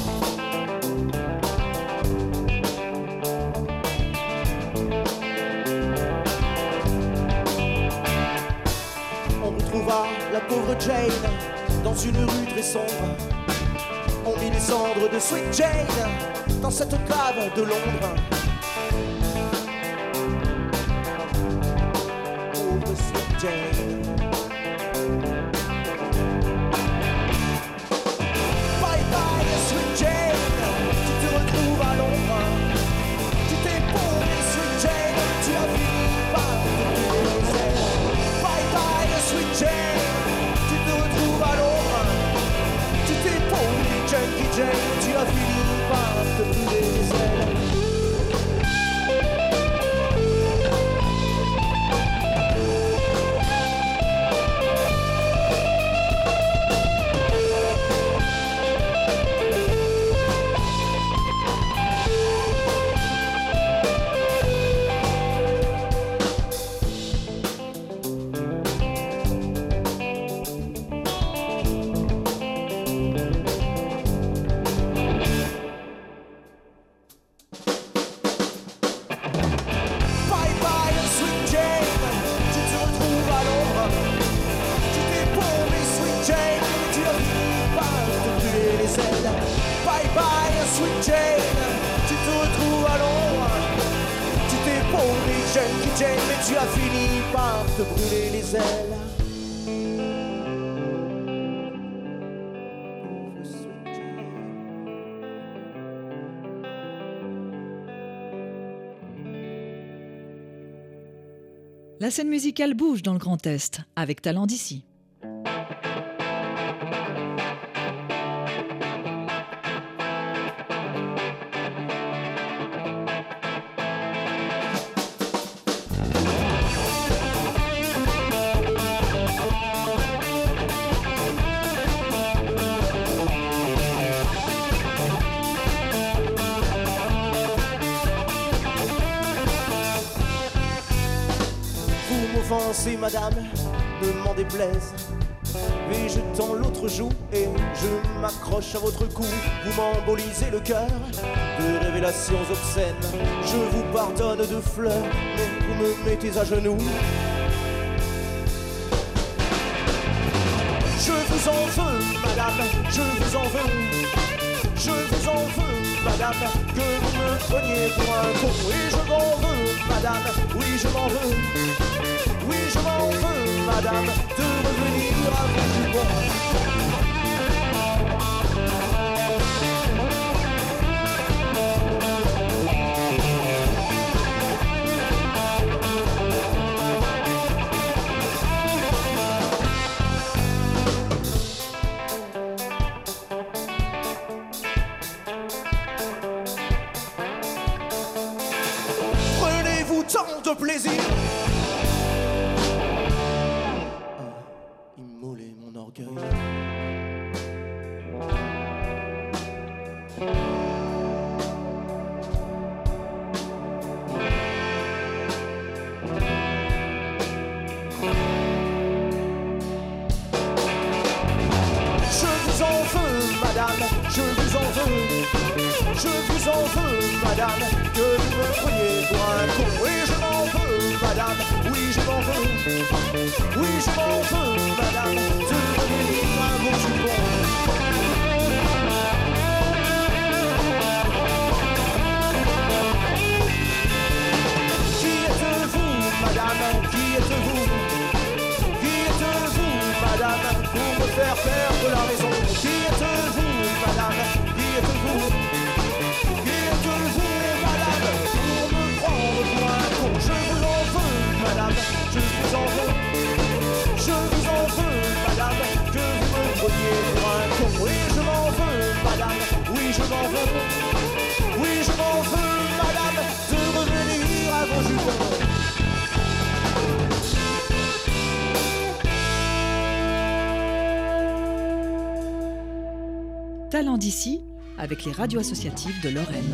[SPEAKER 3] On retrouva la pauvre Jane dans une rue très sombre. On mit les cendres de Sweet Jane dans cette cave de Londres. Pauvre Sweet Jane. Bye bye Sweet Jane, tu te retrouves à Londres. Tu t'es paumé Sweet Jane, tu as fini par te brûler les ailes. Bye bye Sweet Jane, tu te retrouves à Londres. Tu t'es paumé Junkie Jane, tu as fini par te brûler les ailes. Bye bye Sweet Jane, tu te retrouves à Londres. Tu t'es paumé Sweet Jane, tu as fini par te brûler les ailes. Bye bye Sweet Jane, tu te retrouves à Londres. Tu t'es paumé Junkie Jane, mais tu as fini par te brûler les ailes. Pauvre Sweet Jane.
[SPEAKER 4] La scène musicale bouge dans le Grand Est avec Talent d'ici.
[SPEAKER 3] Bye offenser madame, ne m'en déplaise. Et je tends l'autre joue et je m'accroche à votre cou. Vous m'embolisez le cœur de révélations obscènes. Je vous pardonne de fleurs, mais vous me mettez à genoux. Je vous en veux, madame, je vous en veux. Je vous en veux, madame, que vous me preniez pour un con. Oui, je m'en veux, madame, oui, je m'en veux. Oui, je m'en veux, madame, de revenir à vos jupons. Prenez-vous tant de plaisir à immoler mon orgueil. Je vous en veux, madame, je vous en veux. Je vous en veux, madame, que vous me preniez pour un con. Oui, je m'en veux, madame, oui, je m'en veux. Oui, je m'en veux, madame, de revenir à vos jupons. Qui êtes-vous, madame, qui êtes-vous? Qui êtes-vous, madame, pour me faire perdre la raison? Qui êtes-vous, madame, qui êtes-vous? Qui êtes-vous, madame, pour me prendre pour un con? Je vous en veux, madame, je vous en veux. Je vous en veux, madame, que vous me preniez pour un con. Oui, je m'en veux, madame, oui, je m'en veux. Oui, je m'en veux, madame, de revenir à vos jupons.
[SPEAKER 4] Talent d'ici avec les radios associatives de Lorraine.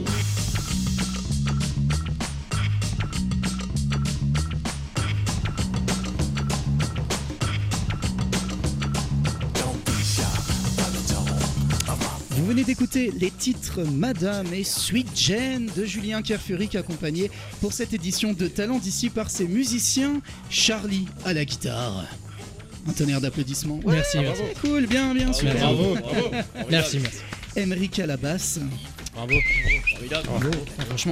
[SPEAKER 1] Vous venez d'écouter les titres Madame et Sweet Jane de Julien Kerfuric, accompagné pour cette édition de Talent d'ici par ses musiciens. Charlie à la guitare. Un tonnerre d'applaudissements. Ouais,
[SPEAKER 6] Merci, merci.
[SPEAKER 1] Cool, bien, bien, super.
[SPEAKER 6] Bravo.
[SPEAKER 5] bravo.
[SPEAKER 6] Merci, merci.
[SPEAKER 1] Emeric à la basse.
[SPEAKER 5] Bravo.
[SPEAKER 1] Bravo, franchement.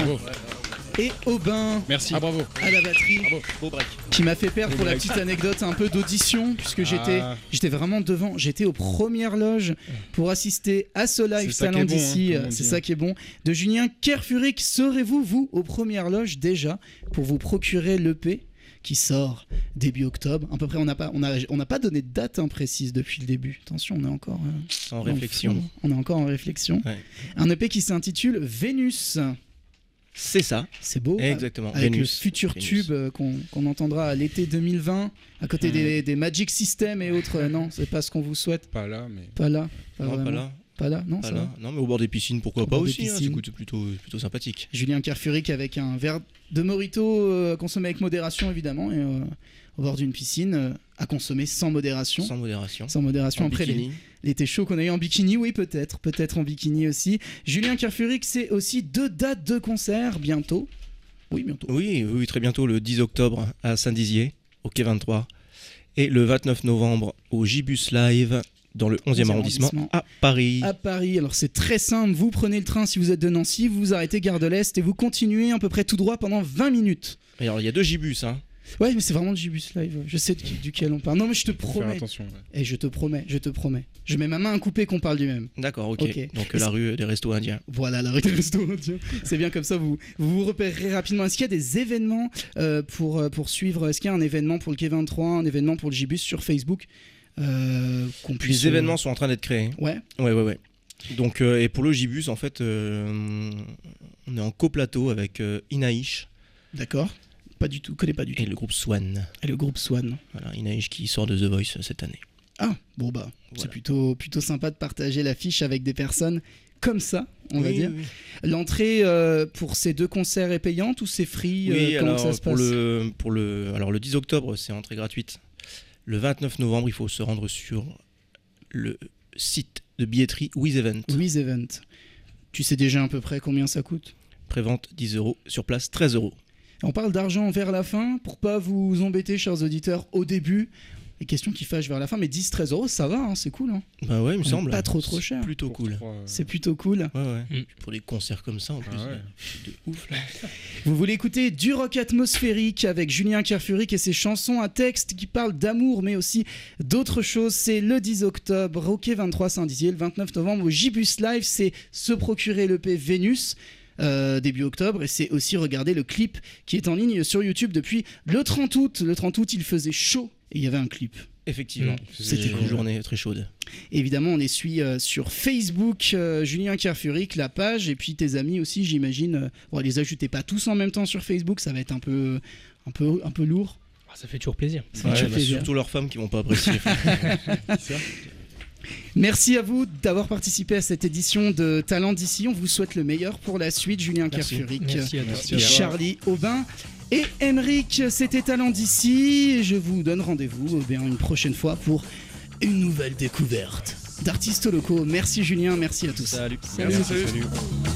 [SPEAKER 1] Et Aubin
[SPEAKER 5] Merci. Ah, bravo.
[SPEAKER 1] à la batterie.
[SPEAKER 5] Bravo. Beau break.
[SPEAKER 1] Qui m'a fait perdre,
[SPEAKER 5] Beau
[SPEAKER 1] pour la
[SPEAKER 5] break.
[SPEAKER 1] petite anecdote, un peu d'audition, puisque j'étais
[SPEAKER 5] Ah.
[SPEAKER 1] j'étais vraiment devant. J'étais aux premières loges pour assister à ce live
[SPEAKER 5] C'est ça
[SPEAKER 1] Talent
[SPEAKER 5] qui est bon,
[SPEAKER 1] d'ici.
[SPEAKER 5] hein, comme on
[SPEAKER 1] C'est
[SPEAKER 5] dit,
[SPEAKER 1] ça
[SPEAKER 5] hein.
[SPEAKER 1] qui est bon. De Julien Kerfuric. Serez-vous, vous, aux premières loges déjà pour vous procurer l'E P qui sort début octobre à peu près? On n'a pas, on a, on n'a pas donné de date imprécise depuis le début. Attention, on est encore euh,
[SPEAKER 2] En réflexion.
[SPEAKER 1] On est encore en réflexion.
[SPEAKER 2] Ouais.
[SPEAKER 1] Un E P qui s'intitule Vénus.
[SPEAKER 2] C'est ça,
[SPEAKER 1] C'est beau.
[SPEAKER 2] exactement.
[SPEAKER 1] Avec
[SPEAKER 2] Vénus.
[SPEAKER 1] le futur
[SPEAKER 2] Vénus.
[SPEAKER 1] tube euh, qu'on qu'on entendra à l'été deux mille vingt, à côté
[SPEAKER 2] Ouais.
[SPEAKER 1] des, des Magic System et autres. Euh, non, c'est pas ce qu'on vous souhaite.
[SPEAKER 5] Pas là, mais.
[SPEAKER 1] Pas là. Pas,
[SPEAKER 2] Non, pas
[SPEAKER 1] vraiment.
[SPEAKER 2] là.
[SPEAKER 1] Pas là, non,
[SPEAKER 2] Pas
[SPEAKER 1] ça
[SPEAKER 2] là.
[SPEAKER 1] va.
[SPEAKER 2] Non, mais au bord des piscines, pourquoi
[SPEAKER 1] Au
[SPEAKER 2] pas
[SPEAKER 1] bord des
[SPEAKER 2] aussi. Hein,
[SPEAKER 1] piscines.
[SPEAKER 2] c'est plutôt, plutôt sympathique.
[SPEAKER 1] Julien Kerfuric avec un verre de Morito euh, consommé avec modération, évidemment, et euh, au bord d'une piscine euh, à consommer sans modération.
[SPEAKER 2] Sans modération.
[SPEAKER 1] Sans modération.
[SPEAKER 2] En
[SPEAKER 1] Après les-
[SPEAKER 2] bikini.
[SPEAKER 1] l'été chaud qu'on a eu en bikini, oui, peut-être. Peut-être en bikini aussi. Julien Kerfuric, c'est aussi deux dates de concert bientôt. Oui, bientôt.
[SPEAKER 2] Oui, oui, très bientôt, le dix octobre à Saint-Dizier, au quai vingt-trois. Et le vingt-neuf novembre au Gibus Live, dans le onzième arrondissement,
[SPEAKER 1] arrondissement.
[SPEAKER 2] à Paris.
[SPEAKER 1] À Paris, alors c'est très simple, vous prenez le train si vous êtes de Nancy, vous vous arrêtez gare de l'Est et vous continuez à peu près tout droit pendant vingt minutes.
[SPEAKER 2] Et alors, il y a deux Gibus, hein.
[SPEAKER 1] Ouais, mais c'est vraiment le Gibus Live, je sais de qui- duquel on parle. Non, mais je te
[SPEAKER 5] Faut faire
[SPEAKER 1] promets,
[SPEAKER 5] attention. ouais.
[SPEAKER 1] et je te promets, je te promets. Je mets ma main à couper qu'on parle du même.
[SPEAKER 2] D'accord, ok.
[SPEAKER 1] Ok.
[SPEAKER 2] Donc, euh, la rue des restos indiens.
[SPEAKER 1] Voilà, la rue des restos indiens. C'est bien comme ça, vous, vous vous repérerez rapidement. Est-ce qu'il y a des événements euh, pour, euh, pour suivre? Est-ce qu'il y a un événement pour le quai vingt-trois, un événement pour le Gibus sur Facebook euh, qu'on puisse...
[SPEAKER 2] Les événements sont en train d'être créés.
[SPEAKER 1] Ouais,
[SPEAKER 2] Ouais, ouais, ouais. Donc, euh, et pour le Gibus, en fait, euh, on est en coplateau avec euh, Inaïch
[SPEAKER 1] d'accord. Pas du tout, connais pas du tout.
[SPEAKER 2] et le groupe Swan.
[SPEAKER 1] Et le groupe Swan.
[SPEAKER 2] Voilà, Inaïch qui sort de The Voice cette année.
[SPEAKER 1] Ah, bon bah, c'est
[SPEAKER 2] Voilà.
[SPEAKER 1] plutôt, plutôt sympa de partager l'affiche avec des personnes comme ça, on va
[SPEAKER 2] Oui,
[SPEAKER 1] dire.
[SPEAKER 2] oui.
[SPEAKER 1] L'entrée euh, pour ces deux concerts est payante ou c'est free?
[SPEAKER 2] Oui,
[SPEAKER 1] euh, comment
[SPEAKER 2] alors,
[SPEAKER 1] ça se
[SPEAKER 2] pour
[SPEAKER 1] passe?
[SPEAKER 2] le, pour le, alors le dix octobre, c'est entrée gratuite. Le vingt-neuf novembre, il faut se rendre sur le site de billetterie Wiz Event.
[SPEAKER 1] Wiz Event. Tu sais déjà à peu près combien ça coûte?
[SPEAKER 2] Prévente dix euros, sur place treize euros.
[SPEAKER 1] On parle d'argent vers la fin, pour pas vous embêter, chers auditeurs, au début. Les questions qui fâchent vers la fin, mais dix à treize euros, ça va, hein, c'est cool. Hein.
[SPEAKER 2] Bah ouais, il me
[SPEAKER 1] Ouais,
[SPEAKER 2] semble.
[SPEAKER 1] pas trop, trop
[SPEAKER 2] C'est
[SPEAKER 1] cher.
[SPEAKER 2] Plutôt
[SPEAKER 5] Pour
[SPEAKER 2] cool.
[SPEAKER 5] trois, euh,
[SPEAKER 1] C'est plutôt cool.
[SPEAKER 2] Ouais, ouais.
[SPEAKER 6] Mm.
[SPEAKER 2] Puis pour des concerts comme ça, en plus,
[SPEAKER 5] ouais.
[SPEAKER 2] euh, de ouf là.
[SPEAKER 1] Vous voulez écouter du rock atmosphérique avec Julien Kerfuric et ses chansons, un texte qui parle d'amour, mais aussi d'autres choses. C'est le dix octobre, Roquet vingt-trois Saint-Dizier, le vingt-neuf novembre au J-Bus Live, c'est se procurer l'E P Vénus. Euh, début octobre, et c'est aussi regarder le clip qui est en ligne sur YouTube depuis le trente août. Le trente août, il faisait chaud et il y avait un clip.
[SPEAKER 2] Effectivement,
[SPEAKER 6] Mm.
[SPEAKER 2] c'était
[SPEAKER 1] cool.
[SPEAKER 2] une journée très chaude.
[SPEAKER 1] Évidemment, on les suit euh, sur Facebook, euh, Julien Kerfuric, la page, et puis tes amis aussi, j'imagine. Euh, bon, les ajoutez pas tous en même temps sur Facebook, ça va être un peu, un peu, un peu lourd.
[SPEAKER 6] Ah, ça fait toujours plaisir.
[SPEAKER 1] Ça fait
[SPEAKER 2] Ouais,
[SPEAKER 1] toujours
[SPEAKER 2] bah,
[SPEAKER 1] plaisir.
[SPEAKER 2] surtout leurs femmes qui vont pas apprécier.
[SPEAKER 1] Merci à vous d'avoir participé à cette édition de Talent d'ici. On vous souhaite le meilleur pour la suite. Julien
[SPEAKER 2] Merci.
[SPEAKER 1] Kerfuric,
[SPEAKER 6] Merci à tous.
[SPEAKER 5] Merci à
[SPEAKER 1] et
[SPEAKER 5] toi.
[SPEAKER 1] Charlie Aubin et Emeric. C'était Talent d'ici. Je vous donne rendez-vous eh bien, une prochaine fois pour une nouvelle découverte d'artistes locaux. Merci Julien, merci à tous.
[SPEAKER 2] Salut.
[SPEAKER 5] Merci, salut.
[SPEAKER 7] Salut.